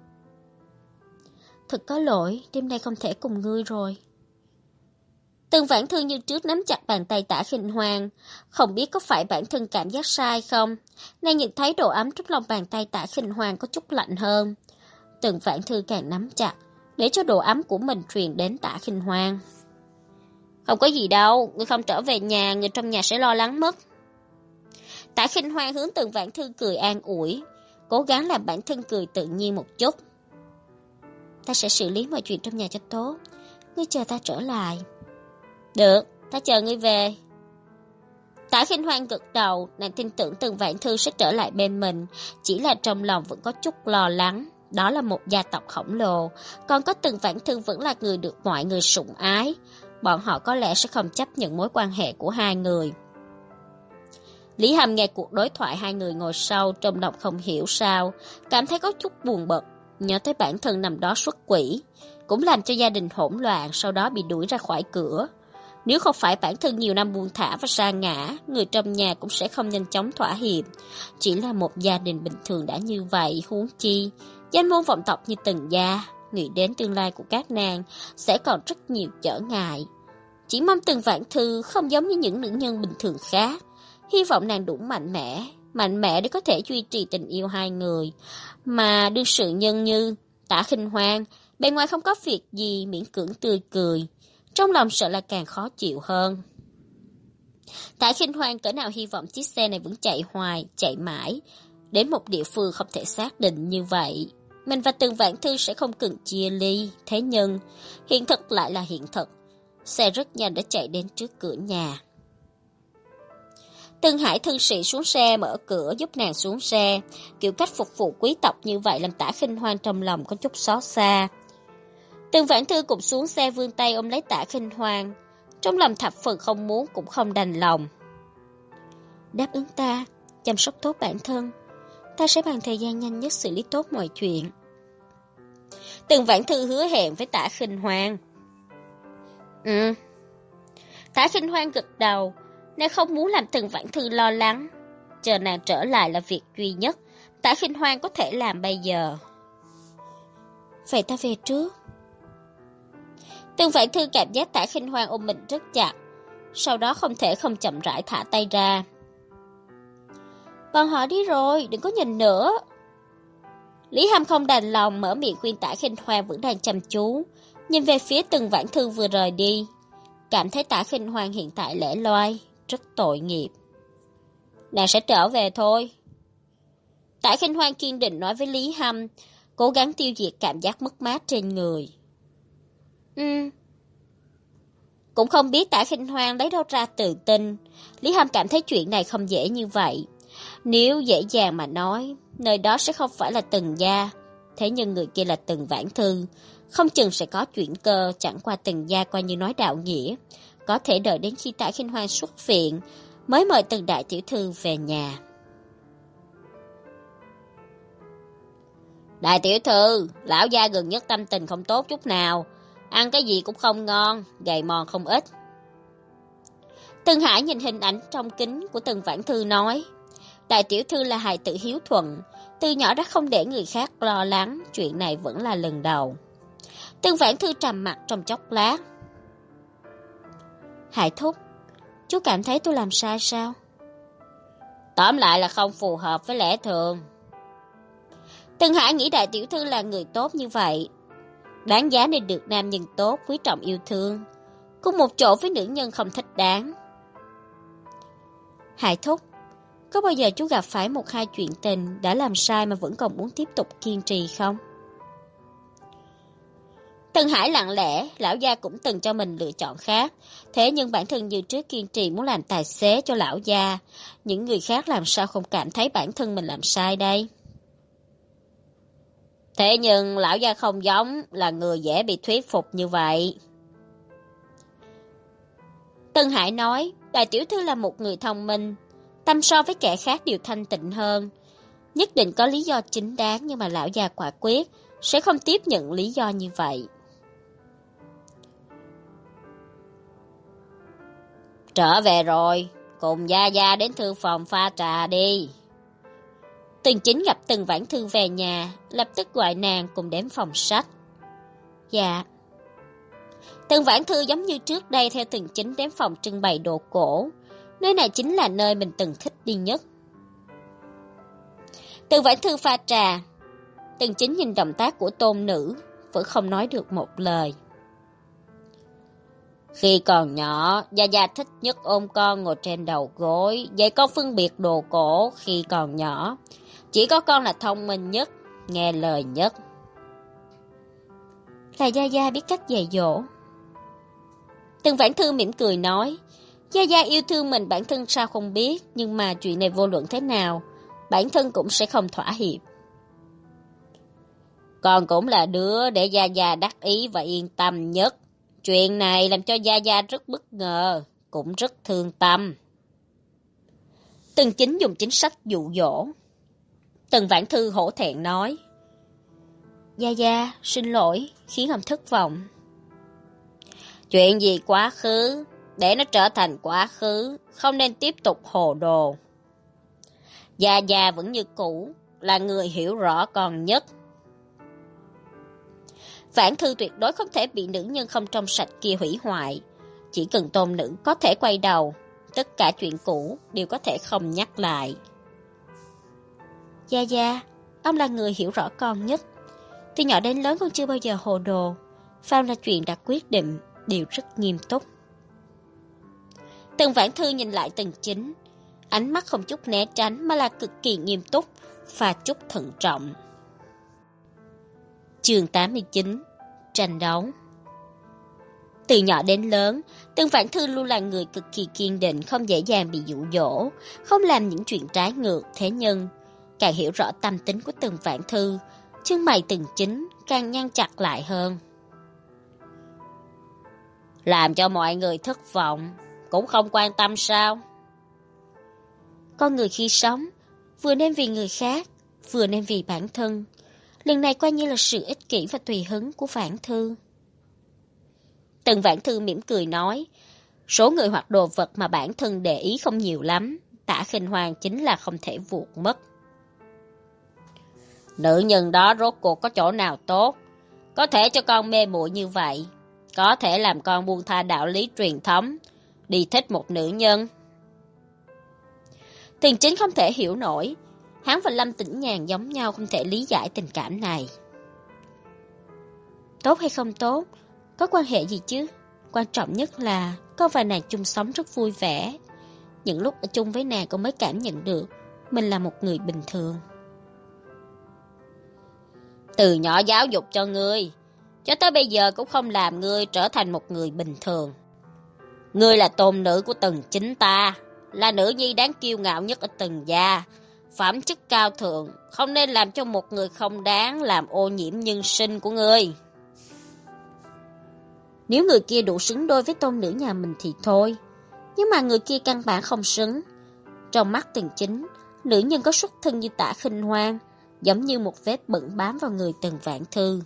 Thật có lỗi, đêm nay không thể cùng ngươi rồi. Tần Vãn Thư như trước nắm chặt bàn tay Tạ Khinh Hoan, không biết có phải bản thân cảm giác sai không. Nàng nhìn thấy độ ấm trong lòng bàn tay Tạ Khinh Hoan có chút lạnh hơn. Tần Vãn Thư càng nắm chặt, để cho độ ấm của mình truyền đến Tạ Khinh Hoan. Không có gì đâu, ngươi không trở về nhà, người trong nhà sẽ lo lắng mất. Tạ Khinh Hoan hướng Tần Vãn Thư cười an ủi, cố gắng làm bản thân cười tự nhiên một chút. Ta sẽ xử lý mọi chuyện trong nhà cho tốt, ngươi chờ ta trở lại. Được, ta chờ ngươi về. Tạ Khinh Hoan gật đầu, nàng tin tưởng Tần Vãn Thư sẽ trở lại bên mình, chỉ là trong lòng vẫn có chút lo lắng. Đó là một gia tộc khổng lồ, còn có Tần Vãn Thư vẫn là người được mọi người sủng ái. Bọn họ có lẽ sẽ không chấp nhận mối quan hệ của hai người. Lý Hâm nghe cuộc đối thoại hai người ngồi sau, trong lòng không hiểu sao, cảm thấy có chút buồn bực, nhớ tới bản thân nằm đó xuất quỷ, cũng làm cho gia đình hỗn loạn, sau đó bị đuổi ra khỏi cửa. Nếu không phải bản thân nhiều năm buông thả và sa ngã, người trong nhà cũng sẽ không nhanh chóng thỏa hiệp. Chỉ là một gia đình bình thường đã như vậy, huống chi danh môn vọng tộc như Tần gia, nghĩ đến tương lai của các nàng sẽ còn rất nhiều trở ngại. Chỉ mong Tần Vãn Thư không giống như những nữ nhân bình thường khác, hy vọng nàng đủ mạnh mẽ, mạnh mẽ để có thể duy trì tình yêu hai người. Mà đương sự nhân như Tạ Khinh Hoan, bề ngoài không có việc gì, miễn cưỡng tươi cười, trong lòng sợ là càng khó chịu hơn. Tạ Khinh Hoan cỡ nào hy vọng chiếc xe này vẫn chạy hoài, chạy mãi, đến một địa phương không thể xác định như vậy. Mình và Tần Vãn Thư sẽ không cần chia ly, thế nhưng hiện thực lại là hiện thực. Xe rất nhanh đã chạy đến trước cửa nhà. Tần Hải thân sĩ xuống xe mở cửa giúp nàng xuống xe, kiểu cách phục vụ quý tộc như vậy làm Tạ Khinh Hoan trong lòng có chút xót xa. Tần Vãn Thư cũng xuống xe vươn tay ôm lấy Tạ Khinh Hoan, trong lòng thập phần không muốn cũng không đành lòng. Đáp ứng ta, chăm sóc tốt bản thân, ta sẽ bằng thời gian nhanh nhất xử lý tốt mọi chuyện. Tần Vãn Thư hứa hẹn với Tạ Khinh Hoan. Ừ. Tạ Khinh Hoan gật đầu, nàng không muốn làm Tần Vãn Thư lo lắng. Chờ nàng trở lại là việc duy nhất Tạ Khinh Hoan có thể làm bây giờ. Vậy ta về trước. Tần Vãn Thư cảm giác Tạ Khinh Hoan ôm mình rất chặt, sau đó không thể không chậm rãi thả tay ra. Bọn họ đi rồi, đừng có nhìn nữa. Lý Hâm không đành lòng mở miệng khuyên Tạ Khinh Hoan vẫn đang chăm chú, nhìn về phía Tần Vãn Thư vừa rời đi, cảm thấy Tạ Khinh Hoan hiện tại lẻ loi, rất tội nghiệp. Nàng sẽ trở về thôi. Tạ Khinh Hoan kiên định nói với Lý Hâm, cố gắng tiêu diệt cảm giác mất mát trên người. Ừ. Cũng không biết Tả Khinh Hoan lấy đâu ra tự tin. Lý Hâm cảm thấy chuyện này không dễ như vậy. Nếu dễ dàng mà nói, nơi đó sẽ không phải là Tần gia. Thế nhưng người kia là Tần Vãn Thư, không chừng sẽ có chuyện cơ. Chẳng qua Tần gia coi như nói đạo nghĩa, có thể đợi đến khi Tả Khinh Hoan xuất viện mới mời Tần đại tiểu thư về nhà. Đại tiểu thư, lão gia gần nhất tâm tình không tốt chút nào, ăn cái gì cũng không ngon, gầy mòn không ít. Tần Hải nhìn hình ảnh trong kính của Tần Vãn Thư nói, đại tiểu thư là hài tử hiếu thuận, từ nhỏ đã không để người khác lo lắng, chuyện này vẫn là lần đầu. Tần Vãn Thư trầm mặt trong chốc lát. Hải thúc, chú cảm thấy tôi làm sai sao? Tóm lại là không phù hợp với lẽ thường. Tần Hải nghĩ đại tiểu thư là người tốt như vậy, đáng giá nên được nam nhân tốt quý trọng yêu thương, cùng một chỗ với nữ nhân không thích đáng. Hải thúc, có bao giờ chú gặp phải một hai chuyện tình đã làm sai mà vẫn còn muốn tiếp tục kiên trì không? Tần Hải lặng lẽ, lão gia cũng từng cho mình lựa chọn khác, thế nhưng bản thân như trước kiên trì muốn làm tài xế cho lão gia, những người khác làm sao không cảm thấy bản thân mình làm sai đây? Thế nhưng lão gia không giống là người dễ bị thuyết phục như vậy. Tần Hải nói, đại tiểu thư là một người thông minh, tâm so với kẻ khác đều thanh tịnh hơn. Nhất định có lý do chính đáng, nhưng mà lão già quả quyết sẽ không tiếp nhận lý do như vậy. Trở về rồi, cùng Gia Gia đến thư phòng pha trà đi. Tần Chính gặp Tần Vãn Thư về nhà, lập tức gọi nàng cùng đến phòng sách. Dạ. Tần Vãn Thư giống như trước đây theo Tần Chính đến phòng trưng bày đồ cổ. Nơi này chính là nơi mình từng thích đi nhất. Tần Vãn Thư pha trà. Tần Chính nhìn động tác của tôn nữ, vẫn không nói được một lời. Khi còn nhỏ, Gia Gia thích nhất ôm con ngồi trên đầu gối, dạy con phân biệt đồ cổ khi còn nhỏ. Chỉ có con là thông minh nhất, nghe lời nhất. Là Gia Gia biết cách dạy dỗ. Tần Vãn Thư mỉm cười nói, Gia Gia yêu thương mình bản thân sao không biết, nhưng mà chuyện này vô luận thế nào, bản thân cũng sẽ không thỏa hiệp. Con cũng là đứa để Gia Gia đắc ý và yên tâm nhất. Chuyện này làm cho Gia Gia rất bất ngờ, cũng rất thương tâm. Tần Chính dùng chính sách dụ dỗ. Tần Vãn Thư hổ thẹn nói, Gia Gia, xin lỗi, khiến ông thất vọng. Chuyện gì quá khứ, để nó trở thành quá khứ, không nên tiếp tục hồ đồ. Gia Gia vẫn như cũ, là người hiểu rõ con nhất. Vãn Thư tuyệt đối không thể bị nữ nhân không trong sạch kia hủy hoại. Chỉ cần tôn nữ có thể quay đầu, tất cả chuyện cũ đều có thể không nhắc lại. Gia Gia, ông là người hiểu rõ con nhất. Từ nhỏ đến lớn con chưa bao giờ hồ đồ. Phàm là chuyện đã quyết định, đều rất nghiêm túc. Tần Vãn Thư nhìn lại Tần Chính, ánh mắt không chút né tránh mà là cực kỳ nghiêm túc và chút thận trọng. Chương tám mươi chín. Tranh đấu. Từ nhỏ đến lớn, Tần Vãn Thư luôn là người cực kỳ kiên định, không dễ dàng bị dụ dỗ, không làm những chuyện trái ngược. Thế nhưng, càng hiểu rõ tâm tính của Tần Vãn Thư, chân mày Tần Chính càng nhăn chặt lại hơn. Làm cho mọi người thất vọng, cũng không quan tâm sao? Con người khi sống, vừa nên vì người khác, vừa nên vì bản thân. Lần này coi như là sự ích kỷ và tùy hứng của Vãn Thư. Tần Vãn Thư mỉm cười nói, số người hoặc đồ vật mà bản thân để ý không nhiều lắm, Tả Khinh Hoan chính là không thể vuột mất. Nữ nhân đó rốt cuộc có chỗ nào tốt, có thể cho con mê muội như vậy, có thể làm con buông tha đạo lý truyền thống, đi thích một nữ nhân. Tần Chính không thể hiểu nổi, hắn và Lâm Tĩnh Nhàn giống nhau không thể lý giải tình cảm này. Tốt hay không tốt, có quan hệ gì chứ? Quan trọng nhất là con và nàng chung sống rất vui vẻ. Những lúc ở chung với nàng con mới cảm nhận được mình là một người bình thường. Từ nhỏ giáo dục cho ngươi, cho tới bây giờ cũng không làm ngươi trở thành một người bình thường. Ngươi là tôn nữ của Tần Chính ta, là nữ nhi đáng kiêu ngạo nhất ở Tần gia, phẩm chất cao thượng, không nên làm cho một người không đáng làm ô nhiễm nhân sinh của ngươi. Nếu người kia đủ xứng đôi với tôn nữ nhà mình thì thôi, nhưng mà người kia căn bản không xứng. Trong mắt Tần Chính, nữ nhân có xuất thân như Tạ Khinh Hoang, giống như một vết bẩn bám vào người Tần Vãn Thư.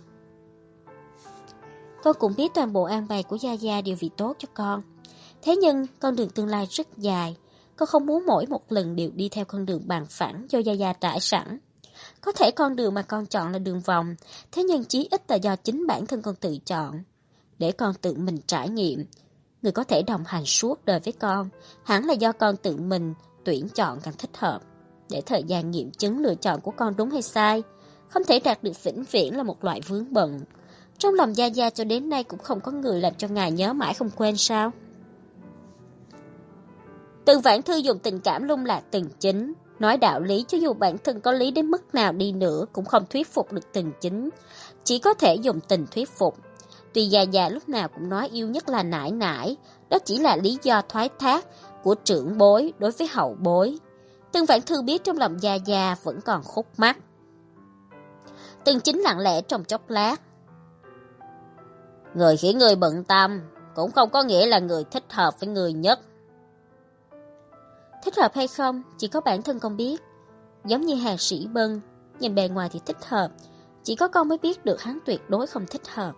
Con cũng biết toàn bộ an bài của Gia Gia đều vì tốt cho con. Thế nhưng con đường tương lai rất dài, con không muốn mỗi một lần đều đi theo con đường bằng phẳng do Gia Gia trải sẵn. Có thể con đường mà con chọn là đường vòng, thế nhưng chí ít là do chính bản thân con tự chọn. Để con tự mình trải nghiệm, người có thể đồng hành suốt đời với con, hẳn là do con tự mình tuyển chọn càng thích hợp. Để thời gian nghiệm chứng lựa chọn của con đúng hay sai, không thể đạt được vĩnh viễn là một loại vướng bận. Trong lòng Gia Gia cho đến nay cũng không có người làm cho ngài nhớ mãi không quên sao. Tần Vãn Thư dùng tình cảm lung lạc Tần Chính, nói đạo lý cho dù bản thân có lý đến mức nào đi nữa cũng không thuyết phục được Tần Chính, chỉ có thể dùng tình thuyết phục. Tuy Gia Gia lúc nào cũng nói yêu nhất là nải nải, đó chỉ là lý do thoái thác của trưởng bối đối với hậu bối. Tần Vãn Thư biết trong lòng Gia Gia vẫn còn khúc mắc. Tần Chính lặng lẽ trong chốc lát. Người khiến người bận tâm cũng không có nghĩa là người thích hợp với người nhất. Thích hợp hay không, chỉ có bản thân con biết. Giống như Hàn Sĩ Bân, nhìn bề ngoài thì thích hợp, chỉ có con mới biết được hắn tuyệt đối không thích hợp.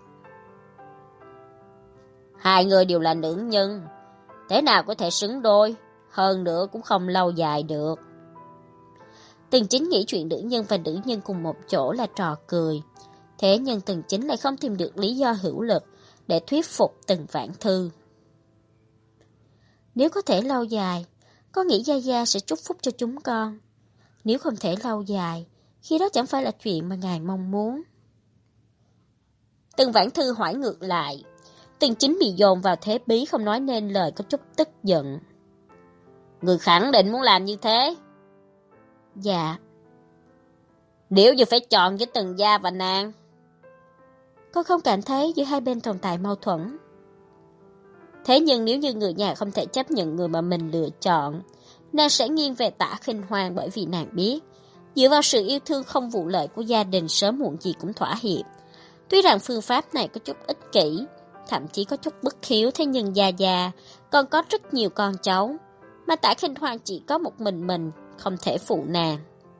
Hai người đều là nữ nhân, thế nào có thể xứng đôi, hơn nữa cũng không lâu dài được. Tần Chính nghĩ chuyện nữ nhân và nữ nhân cùng một chỗ là trò cười. Thế nhưng Tần Chính lại không tìm được lý do hữu lực để thuyết phục Tần Vãn Thư. Nếu có thể lâu dài, con nghĩ Gia Gia sẽ chúc phúc cho chúng con. Nếu không thể lâu dài, khi đó chẳng phải là chuyện mà ngài mong muốn. Tần Vãn Thư hỏi ngược lại. Tần Chính bị dồn vào thế bí không nói nên lời, có chút tức giận. Người khẳng định muốn làm như thế? Dạ. Nếu như phải chọn với Tần gia và nàng. Con không cảm thấy giữa hai bên tồn tại mâu thuẫn. Thế nhưng nếu như người nhà không thể chấp nhận người mà mình lựa chọn, nàng sẽ nghiêng về Tạ Khinh Hoang, bởi vì nàng biết, dựa vào sự yêu thương không vụ lợi của gia đình sớm muộn gì cũng thỏa hiệp. Tuy rằng phương pháp này có chút ích kỷ, thậm chí có chút bất hiếu, thế nhưng Gia Gia còn có rất nhiều con cháu, mà Tạ Khinh Hoang chỉ có một mình mình, không thể phụ nàng.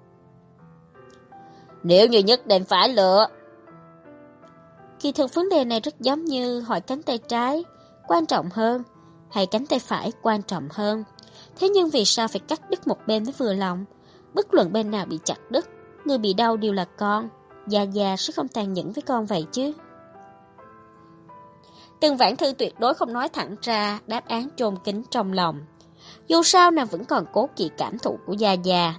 Nếu như nhất định phải lựa. Kỳ thực vấn đề này rất giống như hỏi cánh tay trái quan trọng hơn hay cánh tay phải quan trọng hơn. Thế nhưng vì sao phải cắt đứt một bên mới vừa lòng? Bất luận bên nào bị chặt đứt, người bị đau đều là con. Gia Gia sẽ không tàn nhẫn với con vậy chứ. Tần Vãn Thư tuyệt đối không nói thẳng ra đáp án chôn kín trong lòng. Dù sao nàng vẫn còn cố kỵ cảm thụ của Gia Gia.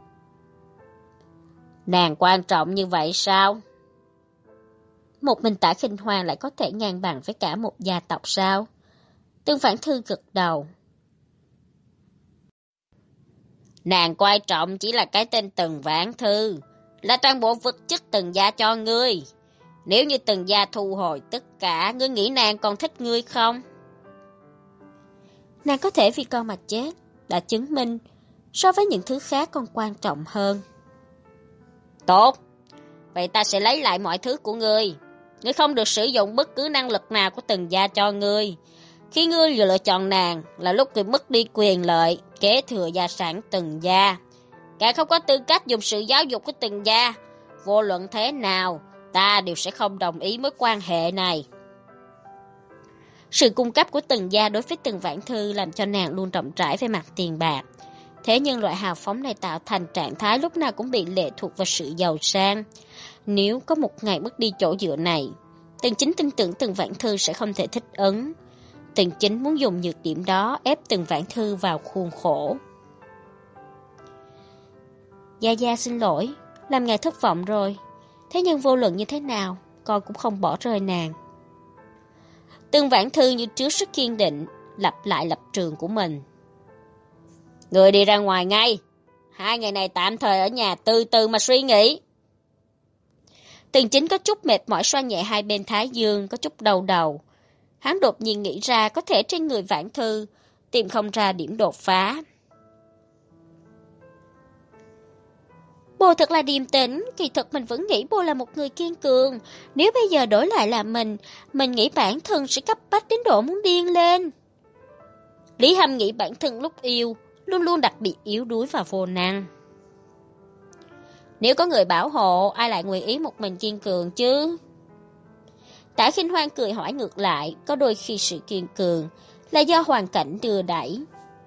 Nàng quan trọng như vậy sao? Một mình Tạ Khinh Hoang lại có thể ngang bằng với cả một gia tộc sao? Tần Vãn Thư gật đầu. Nàng quan trọng chỉ là cái tên Tần Vãn Thư, là toàn bộ vật chất Tần gia cho ngươi. Nếu như Tần gia thu hồi tất cả, ngươi nghĩ nàng còn thích ngươi không? Nàng có thể vì con mà chết, đã chứng minh so với những thứ khác còn quan trọng hơn. Tốt, vậy ta sẽ lấy lại mọi thứ của ngươi. Ngươi không được sử dụng bất cứ năng lực nào của Tần gia cho ngươi. Khi ngươi lựa chọn nàng là lúc ngươi mất đi quyền lợi kế thừa gia sản Tần gia. Càng không có tư cách dùng sự giáo dục của Tần gia. Vô luận thế nào, ta đều sẽ không đồng ý mối quan hệ này. Sự cung cấp của Tần gia đối với Tần Vãn Thư làm cho nàng luôn rộng rãi về mặt tiền bạc. Thế nhưng loại hào phóng này tạo thành trạng thái lúc nào cũng bị lệ thuộc vào sự giàu sang. Nếu có một ngày mất đi chỗ dựa này, Tần Chính tin tưởng Tần Vãn Thư sẽ không thể thích ứng. Tần Chính muốn dùng nhược điểm đó ép Tần Vãn Thư vào khuôn khổ. Gia Gia xin lỗi, làm ngài thất vọng rồi. Thế nhưng vô luận như thế nào, con cũng không bỏ rơi nàng. Tần Vãn Thư như trước rất kiên định, lặp lại lập trường của mình. Người đi ra ngoài ngay. Hai ngày này tạm thời ở nhà từ từ mà suy nghĩ. Tường Chính có chút mệt mỏi xoa nhẹ hai bên thái dương, có chút đau đầu. Hắn đột nhiên nghĩ ra có thể trên người Vãn Thư tìm không ra điểm đột phá. Bồ thật là điềm tĩnh, kỳ thực mình vẫn nghĩ bồ là một người kiên cường. Nếu bây giờ đổi lại là mình, mình nghĩ bản thân sẽ cấp bách đến độ muốn điên lên. Lý Hâm nghĩ bản thân lúc yêu, luôn luôn đặc biệt yếu đuối và vô năng. Nếu có người bảo hộ, ai lại nguyện ý một mình kiên cường chứ? Tả Khinh Hoan cười hỏi ngược lại, có đôi khi sự kiên cường là do hoàn cảnh đưa đẩy.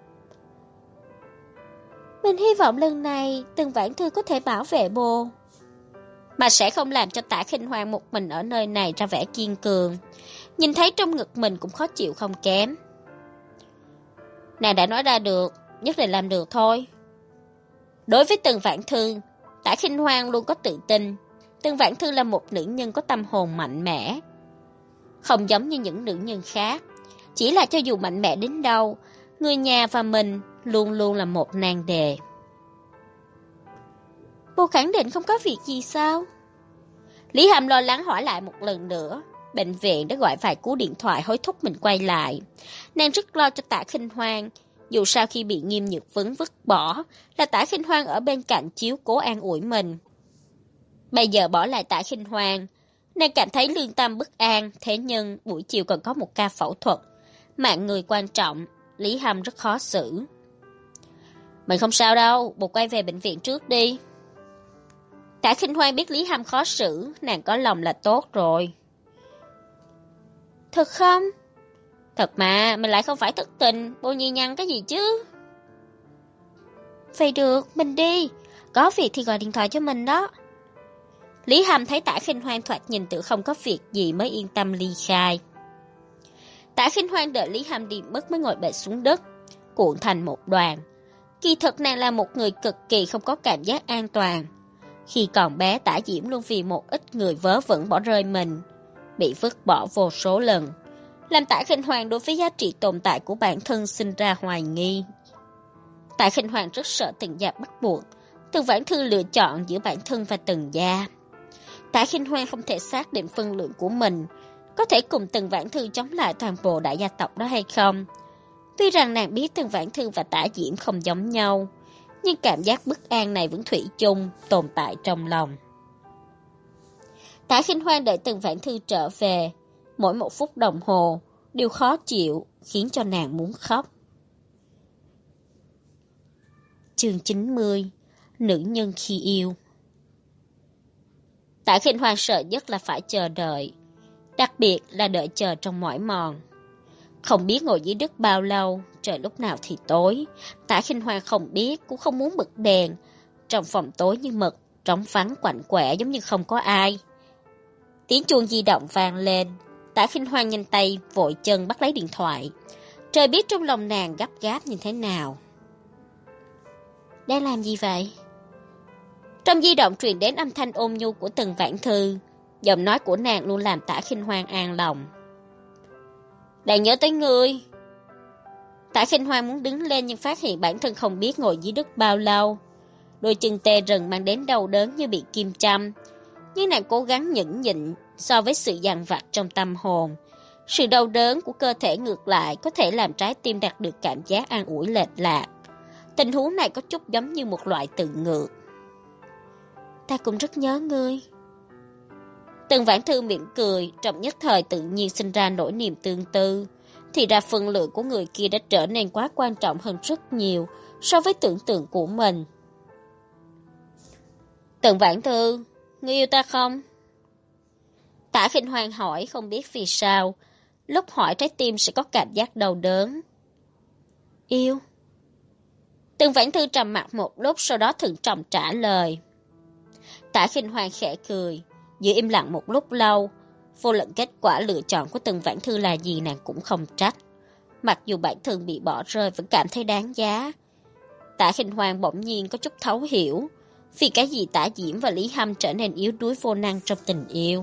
Mình hy vọng lần này Tần Vãn Thư có thể bảo vệ bồ, mà sẽ không làm cho Tả Khinh Hoan một mình ở nơi này ra vẻ kiên cường. Nhìn thấy trong ngực mình cũng khó chịu không kém. Nàng đã nói ra được, nhất định làm được thôi. Đối với Tần Vãn Thư, Tả Khinh Hoan luôn có tự tin. Tần Vãn Thư là một nữ nhân có tâm hồn mạnh mẽ, không giống như những nữ nhân khác. Chỉ là cho dù mạnh mẽ đến đâu, người nhà và mình luôn luôn là một nan đề. Bồ khẳng định không có việc gì sao? Lý Hàm lo lắng hỏi lại một lần nữa. Bệnh viện đã gọi vài cú điện thoại hối thúc mình quay lại. Nàng rất lo cho Tả Khinh Hoan. Dù sao khi bị Nghiêm Nhược Vấn vứt bỏ, là Tả Khinh Hoan ở bên cạnh chiếu cố an ủi mình. Bây giờ bỏ lại Tả Khinh Hoan, nàng cảm thấy lương tâm bất an. Thế nhưng buổi chiều còn có một ca phẫu thuật, mạng người quan trọng. Lý Hâm rất khó xử. Mình không sao đâu, bồ quay về bệnh viện trước đi. Tả Khinh Hoan biết Lý Hâm khó xử, nàng có lòng là tốt rồi. Thật không? Thật mà, mình lại không phải thất tình, bồ nhì nhăn cái gì chứ? Vậy được, mình đi. Có việc thì gọi điện thoại cho mình đó. Lý Hâm thấy Tả Khinh Hoan thoạt nhìn tự không có việc gì mới yên tâm ly khai. Tả Khinh Hoan đợi Lý Hâm đi mất mới ngồi bệt xuống đất, cuộn thành một đoàn. Kỳ thực nàng là một người cực kỳ không có cảm giác an toàn. Khi còn bé, Tả Diễm luôn vì một ít người vớ vẩn bỏ rơi mình, bị vứt bỏ vô số lần, làm Tả Khinh Hoan đối với giá trị tồn tại của bản thân sinh ra hoài nghi. Tả Khinh Hoan rất sợ Tần gia bắt buộc Tần Vãn Thư lựa chọn giữa bản thân và Tần gia. Tả Khinh Hoan không thể xác định phân lượng của mình có thể cùng Tần Vãn Thư chống lại toàn bộ đại gia tộc đó hay không. Tuy rằng nàng biết Tần Vãn Thư và Tả Diễm không giống nhau, nhưng cảm giác bất an này vẫn thủy chung tồn tại trong lòng. Tả Khinh Hoan đợi Tần Vãn Thư trở về, mỗi một phút đồng hồ đều khó chịu, khiến cho nàng muốn khóc. Chương chín mươi. Nữ nhân khi yêu. Tả Khinh Hoan sợ nhất là phải chờ đợi, đặc biệt là đợi chờ trong mỏi mòn. Không biết ngồi dưới đất bao lâu, trời lúc nào thì tối. Tả Khinh Hoan không biết, cũng không muốn bật đèn. Trong phòng tối như mực, trống vắng quạnh quẻ giống như không có ai. Tiếng chuông di động vang lên, Tả Khinh Hoan nhanh tay, vội chân bắt lấy điện thoại. Trời biết trong lòng nàng gấp gáp như thế nào. Đang làm gì vậy? Trong di động truyền đến âm thanh ôn nhu của Tần Vãn Thư. Giọng nói của nàng luôn làm Tả Khinh Hoan an lòng. Đang nhớ tới ngươi. Tả Khinh Hoan muốn đứng lên nhưng phát hiện bản thân không biết ngồi dưới đất bao lâu. Đôi chân tê rần mang đến đau đớn như bị kim châm. Nhưng nàng cố gắng nhẫn nhịn so với sự dằn vặt trong tâm hồn. Sự đau đớn của cơ thể ngược lại có thể làm trái tim đạt được cảm giác an ủi lệch lạc. Tình huống này có chút giống như một loại tự ngược. Ta cũng rất nhớ ngươi. Tần Vãn Thư mỉm cười, trong nhất thời tự nhiên sinh ra nỗi niềm tương tư. Thì ra phân lượng của người kia đã trở nên quá quan trọng hơn rất nhiều so với tưởng tượng của mình. Tần Vãn Thư, ngươi yêu ta không? Tả Khinh Hoan hỏi không biết vì sao. Lúc hỏi trái tim sẽ có cảm giác đau đớn. Yêu. Tần Vãn Thư trầm mặc một lúc, sau đó thận trọng trả lời. Tả Khinh Hoan khẽ cười, giữ im lặng một lúc lâu. Vô luận kết quả lựa chọn của Tần Vãn Thư là gì nàng cũng không trách. Mặc dù bản thân bị bỏ rơi vẫn cảm thấy đáng giá. Tả Khinh Hoan bỗng nhiên có chút thấu hiểu vì cái gì Tả Diễm và Lý Hâm trở nên yếu đuối vô năng trong tình yêu.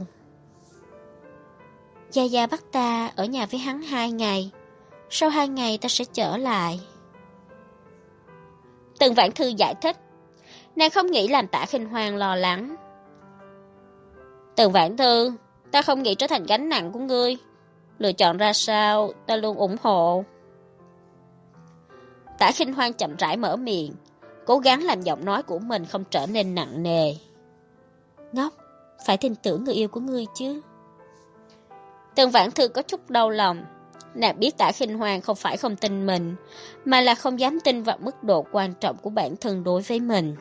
Gia Gia bắt ta ở nhà với hắn hai ngày. Sau hai ngày ta sẽ trở lại. Tần Vãn Thư giải thích. Nàng không nghĩ làm Tả Khinh Hoan lo lắng. Tần Vãn Thư, ta không nghĩ trở thành gánh nặng của ngươi. Lựa chọn ra sao, ta luôn ủng hộ. Tả Khinh Hoan chậm rãi mở miệng, cố gắng làm giọng nói của mình không trở nên nặng nề. Ngốc, phải tin tưởng người yêu của ngươi chứ. Tần Vãn Thư có chút đau lòng. Nàng biết Tả Khinh Hoan không phải không tin mình, mà là không dám tin vào mức độ quan trọng của bản thân đối với mình.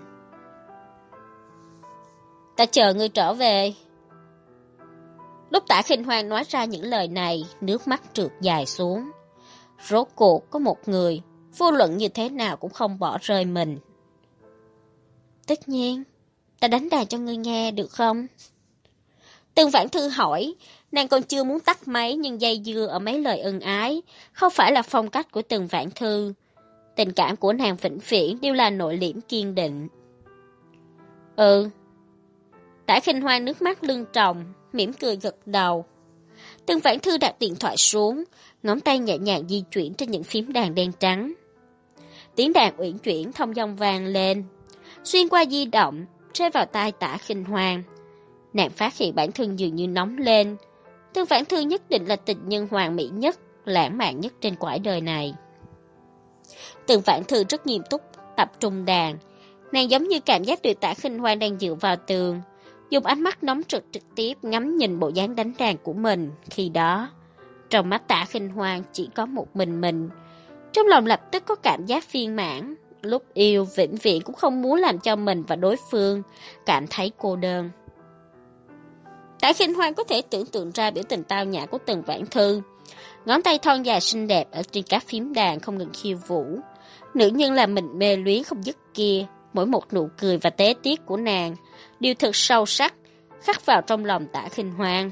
Ta chờ ngươi trở về. Lúc Tả Khinh Hoan nói ra những lời này, nước mắt trượt dài xuống. Rốt cuộc có một người, vô luận như thế nào cũng không bỏ rơi mình. Tất nhiên, ta đánh đàn cho ngươi nghe được không? Tần Vãn Thư hỏi, nàng còn chưa muốn tắt máy nhưng dây dưa ở mấy lời ân ái, không phải là phong cách của Tần Vãn Thư. Tình cảm của nàng vĩnh viễn đều là nội liễm kiên định. Ừ. Tả Khinh Hoan nước mắt lưng tròng, mỉm cười gật đầu. Tần Vãn Thư đặt điện thoại xuống, ngón tay nhẹ nhàng di chuyển trên những phím đàn đen trắng. Tiếng đàn uyển chuyển thông dong vang lên, xuyên qua di động, rơi vào tai Tả Khinh Hoan. Nàng phát hiện bản thân dường như nóng lên. Tần Vãn Thư nhất định là tình nhân hoàn mỹ nhất, lãng mạn nhất trên cõi đời này. Tần Vãn Thư rất nghiêm túc, tập trung đàn. Nàng giống như cảm giác được Tả Khinh Hoan đang dựa vào tường, dùng ánh mắt nóng rực trực tiếp ngắm nhìn bộ dáng đánh đàn của mình. Khi đó, trong mắt Tả Khinh Hoan chỉ có một mình mình. Trong lòng lập tức có cảm giác viên mãn. Lúc yêu, vĩnh viễn cũng không muốn làm cho mình và đối phương cảm thấy cô đơn. Tả Khinh Hoan có thể tưởng tượng ra biểu tình tao nhã của Tần Vãn Thư. Ngón tay thon dài xinh đẹp ở trên các phím đàn không ngừng khiêu vũ. Nữ nhân làm mình mê luyến không dứt kia, mỗi một nụ cười và tế tiết của nàng đều thật sâu sắc, khắc vào trong lòng Tả Khinh Hoan.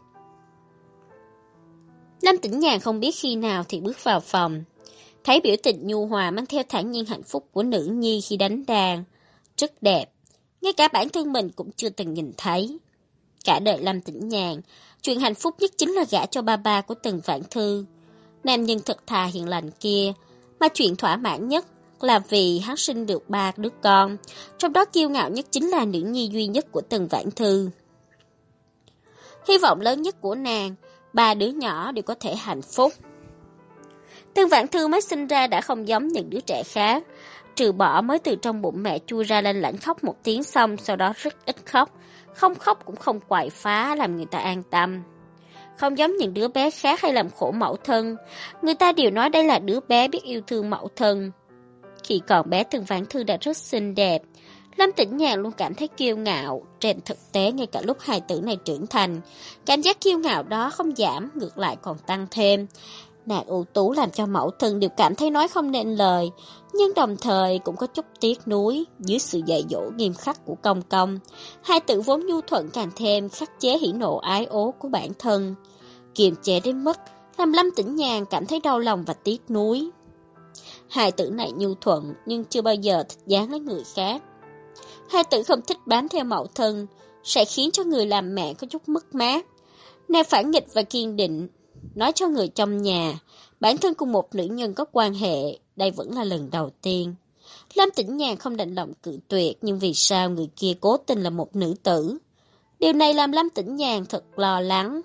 Lâm Tĩnh Nhàn không biết khi nào thì bước vào phòng, thấy biểu tình nhu hòa mang theo thản nhiên hạnh phúc của nữ nhi khi đánh đàn, rất đẹp, ngay cả bản thân mình cũng chưa từng nhìn thấy. Cả đời Lâm Tĩnh Nhàn, chuyện hạnh phúc nhất chính là gả cho ba ba của Tần Vãn Thư, nam nhân thật thà hiền lành kia, mà chuyện thỏa mãn nhất là vì hắn sinh được ba đứa con, trong đó kiêu ngạo nhất chính là nữ nhi duy nhất của Tần Vãn Thư. Hy vọng lớn nhất của nàng, ba đứa nhỏ đều có thể hạnh phúc. Tần Vãn Thư mới sinh ra đã không giống những đứa trẻ khác, trừ bỏ mới từ trong bụng mẹ chui ra lên lãnh khóc một tiếng xong, sau đó rất ít khóc, không khóc cũng không quậy phá làm người ta an tâm. Không giống những đứa bé khác hay làm khổ mẫu thân, người ta đều nói đây là đứa bé biết yêu thương mẫu thân. Khi còn bé Tần Vãn Thư đã rất xinh đẹp, Lâm Tĩnh Nhàn luôn cảm thấy kiêu ngạo. Trên thực tế ngay cả lúc hài tử này trưởng thành, cảm giác kiêu ngạo đó không giảm, ngược lại còn tăng thêm. Nàng ưu tú làm cho mẫu thân đều cảm thấy nói không nên lời, nhưng đồng thời cũng có chút tiếc nuối dưới sự dạy dỗ nghiêm khắc của công công. Hai tử vốn nhu thuận càng thêm khắc chế hỉ nộ ái ố của bản thân, kiềm chế đến mức làm Lâm Tĩnh Nhàn cảm thấy đau lòng và tiếc nuối. Hai tử này nhu thuận nhưng chưa bao giờ thích dán lấy người khác. Hai tử không thích bám theo mẫu thân, sẽ khiến cho người làm mẹ có chút mất mát. Nàng phản nghịch và kiên định, nói cho người trong nhà, bản thân cùng một nữ nhân có quan hệ, đây vẫn là lần đầu tiên. Lâm Tĩnh Nhàn không đành lòng cự tuyệt, nhưng vì sao người kia cố tình là một nữ tử? Điều này làm Lâm Tĩnh Nhàn thật lo lắng.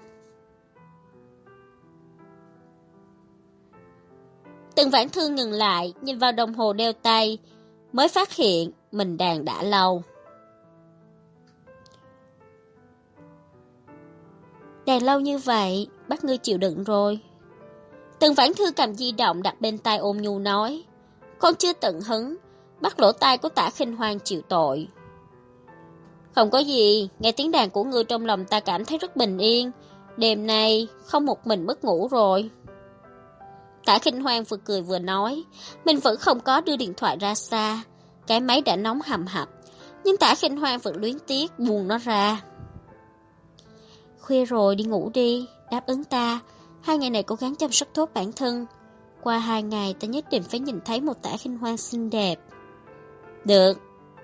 Tần Vãn Thư ngừng lại, nhìn vào đồng hồ đeo tay, mới phát hiện mình đàn đã lâu. Đàn lâu như vậy, bắt ngươi chịu đựng rồi. Tần Vãn Thư cầm di động đặt bên tai ôn nhu nói, con chưa tận hứng, bắt lỗ tai của Tả Khinh Hoan chịu tội. Không có gì, nghe tiếng đàn của ngươi trong lòng ta cảm thấy rất bình yên, đêm nay không một mình mất ngủ rồi. Tả Khinh Hoan vừa cười vừa nói, mình vẫn không có đưa điện thoại ra xa, cái máy đã nóng hầm hập, nhưng Tả Khinh Hoan vẫn luyến tiếc buông nó ra. Khuya rồi, đi ngủ đi, đáp ứng ta, hai ngày này cố gắng chăm sóc tốt bản thân. Qua hai ngày ta nhất định phải nhìn thấy một Tả Khinh Hoan xinh đẹp. Được.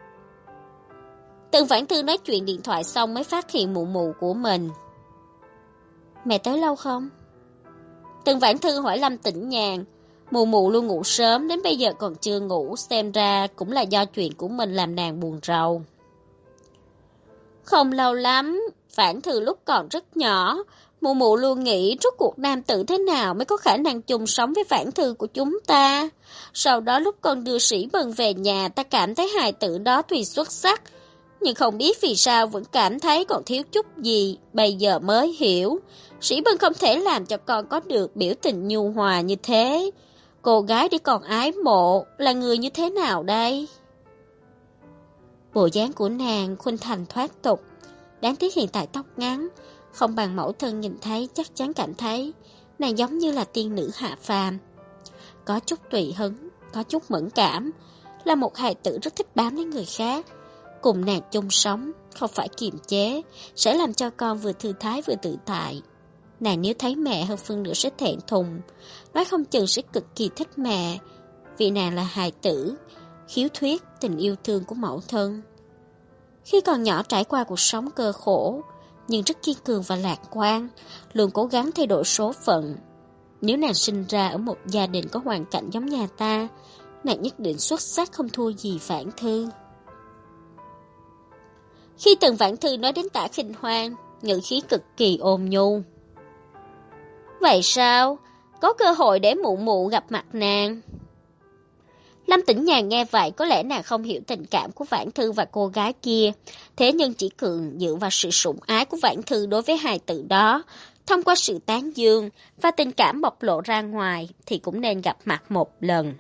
Tần Vãn Thư nói chuyện điện thoại xong mới phát hiện mụ mụ của mình. Mẹ tới lâu không? Tần Vãn Thư hỏi Lâm Tĩnh Nhàn. Mụ mụ luôn ngủ sớm, đến bây giờ còn chưa ngủ, xem ra cũng là do chuyện của mình làm nàng buồn rầu. Không lâu lắm, Vãn Thư lúc còn rất nhỏ, mụ mụ luôn nghĩ rốt cuộc nam tử thế nào mới có khả năng chung sống với Vãn Thư của chúng ta. Sau đó lúc con đưa Sĩ Bân về nhà, ta cảm thấy hài tử đó tuy xuất sắc, nhưng không biết vì sao vẫn cảm thấy còn thiếu chút gì, bây giờ mới hiểu. Sĩ Bân không thể làm cho con có được biểu tình nhu hòa như thế. Cô gái để con ái mộ là người như thế nào đây? Bộ dáng của nàng khuynh thành thoát tục, đáng tiếc hiện tại tóc ngắn, không bằng mẫu thân nhìn thấy chắc chắn cảm thấy nàng giống như là tiên nữ hạ phàm. Có chút tùy hứng, có chút mẫn cảm, là một hài tử rất thích bám lấy người khác. Cùng nàng chung sống, không phải kiềm chế, sẽ làm cho con vừa thư thái vừa tự tại. Nàng nếu thấy mẹ hơn phân nửa sẽ thẹn thùng, nói không chừng sẽ cực kỳ thích mẹ, vì nàng là hài tử, khiếu thuyết tình yêu thương của mẫu thân. Khi còn nhỏ trải qua cuộc sống cơ khổ, nhưng rất kiên cường và lạc quan, luôn cố gắng thay đổi số phận. Nếu nàng sinh ra ở một gia đình có hoàn cảnh giống nhà ta, nàng nhất định xuất sắc không thua gì Vãn Thư. Khi Tần Vãn Thư nói đến Tả Khinh Hoan, ngữ khí cực kỳ ôn nhu. Vậy sao? Có cơ hội để mụ mụ gặp mặt nàng. Lâm Tĩnh Nhàn nghe vậy, có lẽ nàng không hiểu tình cảm của Vãn Thư và cô gái kia, thế nhưng chỉ cần dựa vào sự sủng ái của Vãn Thư đối với hài tử đó, thông qua sự tán dương và tình cảm bộc lộ ra ngoài thì cũng nên gặp mặt một lần.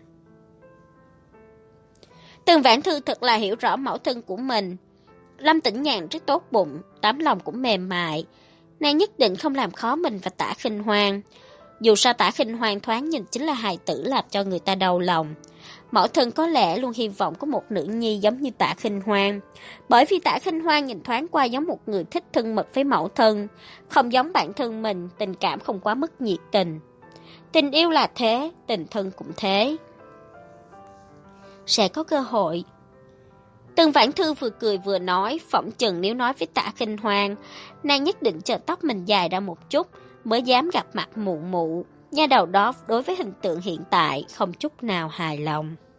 Tần Vãn Thư thật là hiểu rõ mẫu thân của mình. Lâm Tĩnh Nhàn rất tốt bụng, tấm lòng cũng mềm mại, nàng nhất định không làm khó mình và Tả Khinh Hoan. Dù sao Tả Khinh Hoan thoáng nhìn chính là hài tử làm cho người ta đau lòng. Mẫu thân có lẽ luôn hy vọng có một nữ nhi giống như Tả Khinh Hoan, bởi vì Tả Khinh Hoan nhìn thoáng qua giống một người thích thân mật với mẫu thân, không giống bản thân mình, tình cảm không quá mức nhiệt tình. Tình yêu là thế, tình thân cũng thế. Sẽ có cơ hội. Tần Vãn Thư vừa cười vừa nói, phỏng chừng nếu nói với Tả Khinh Hoan, nàng nhất định chờ tóc mình dài ra một chút mới dám gặp mặt mụ mụ. Nha đầu đó đối với hình tượng hiện tại không chút nào hài lòng.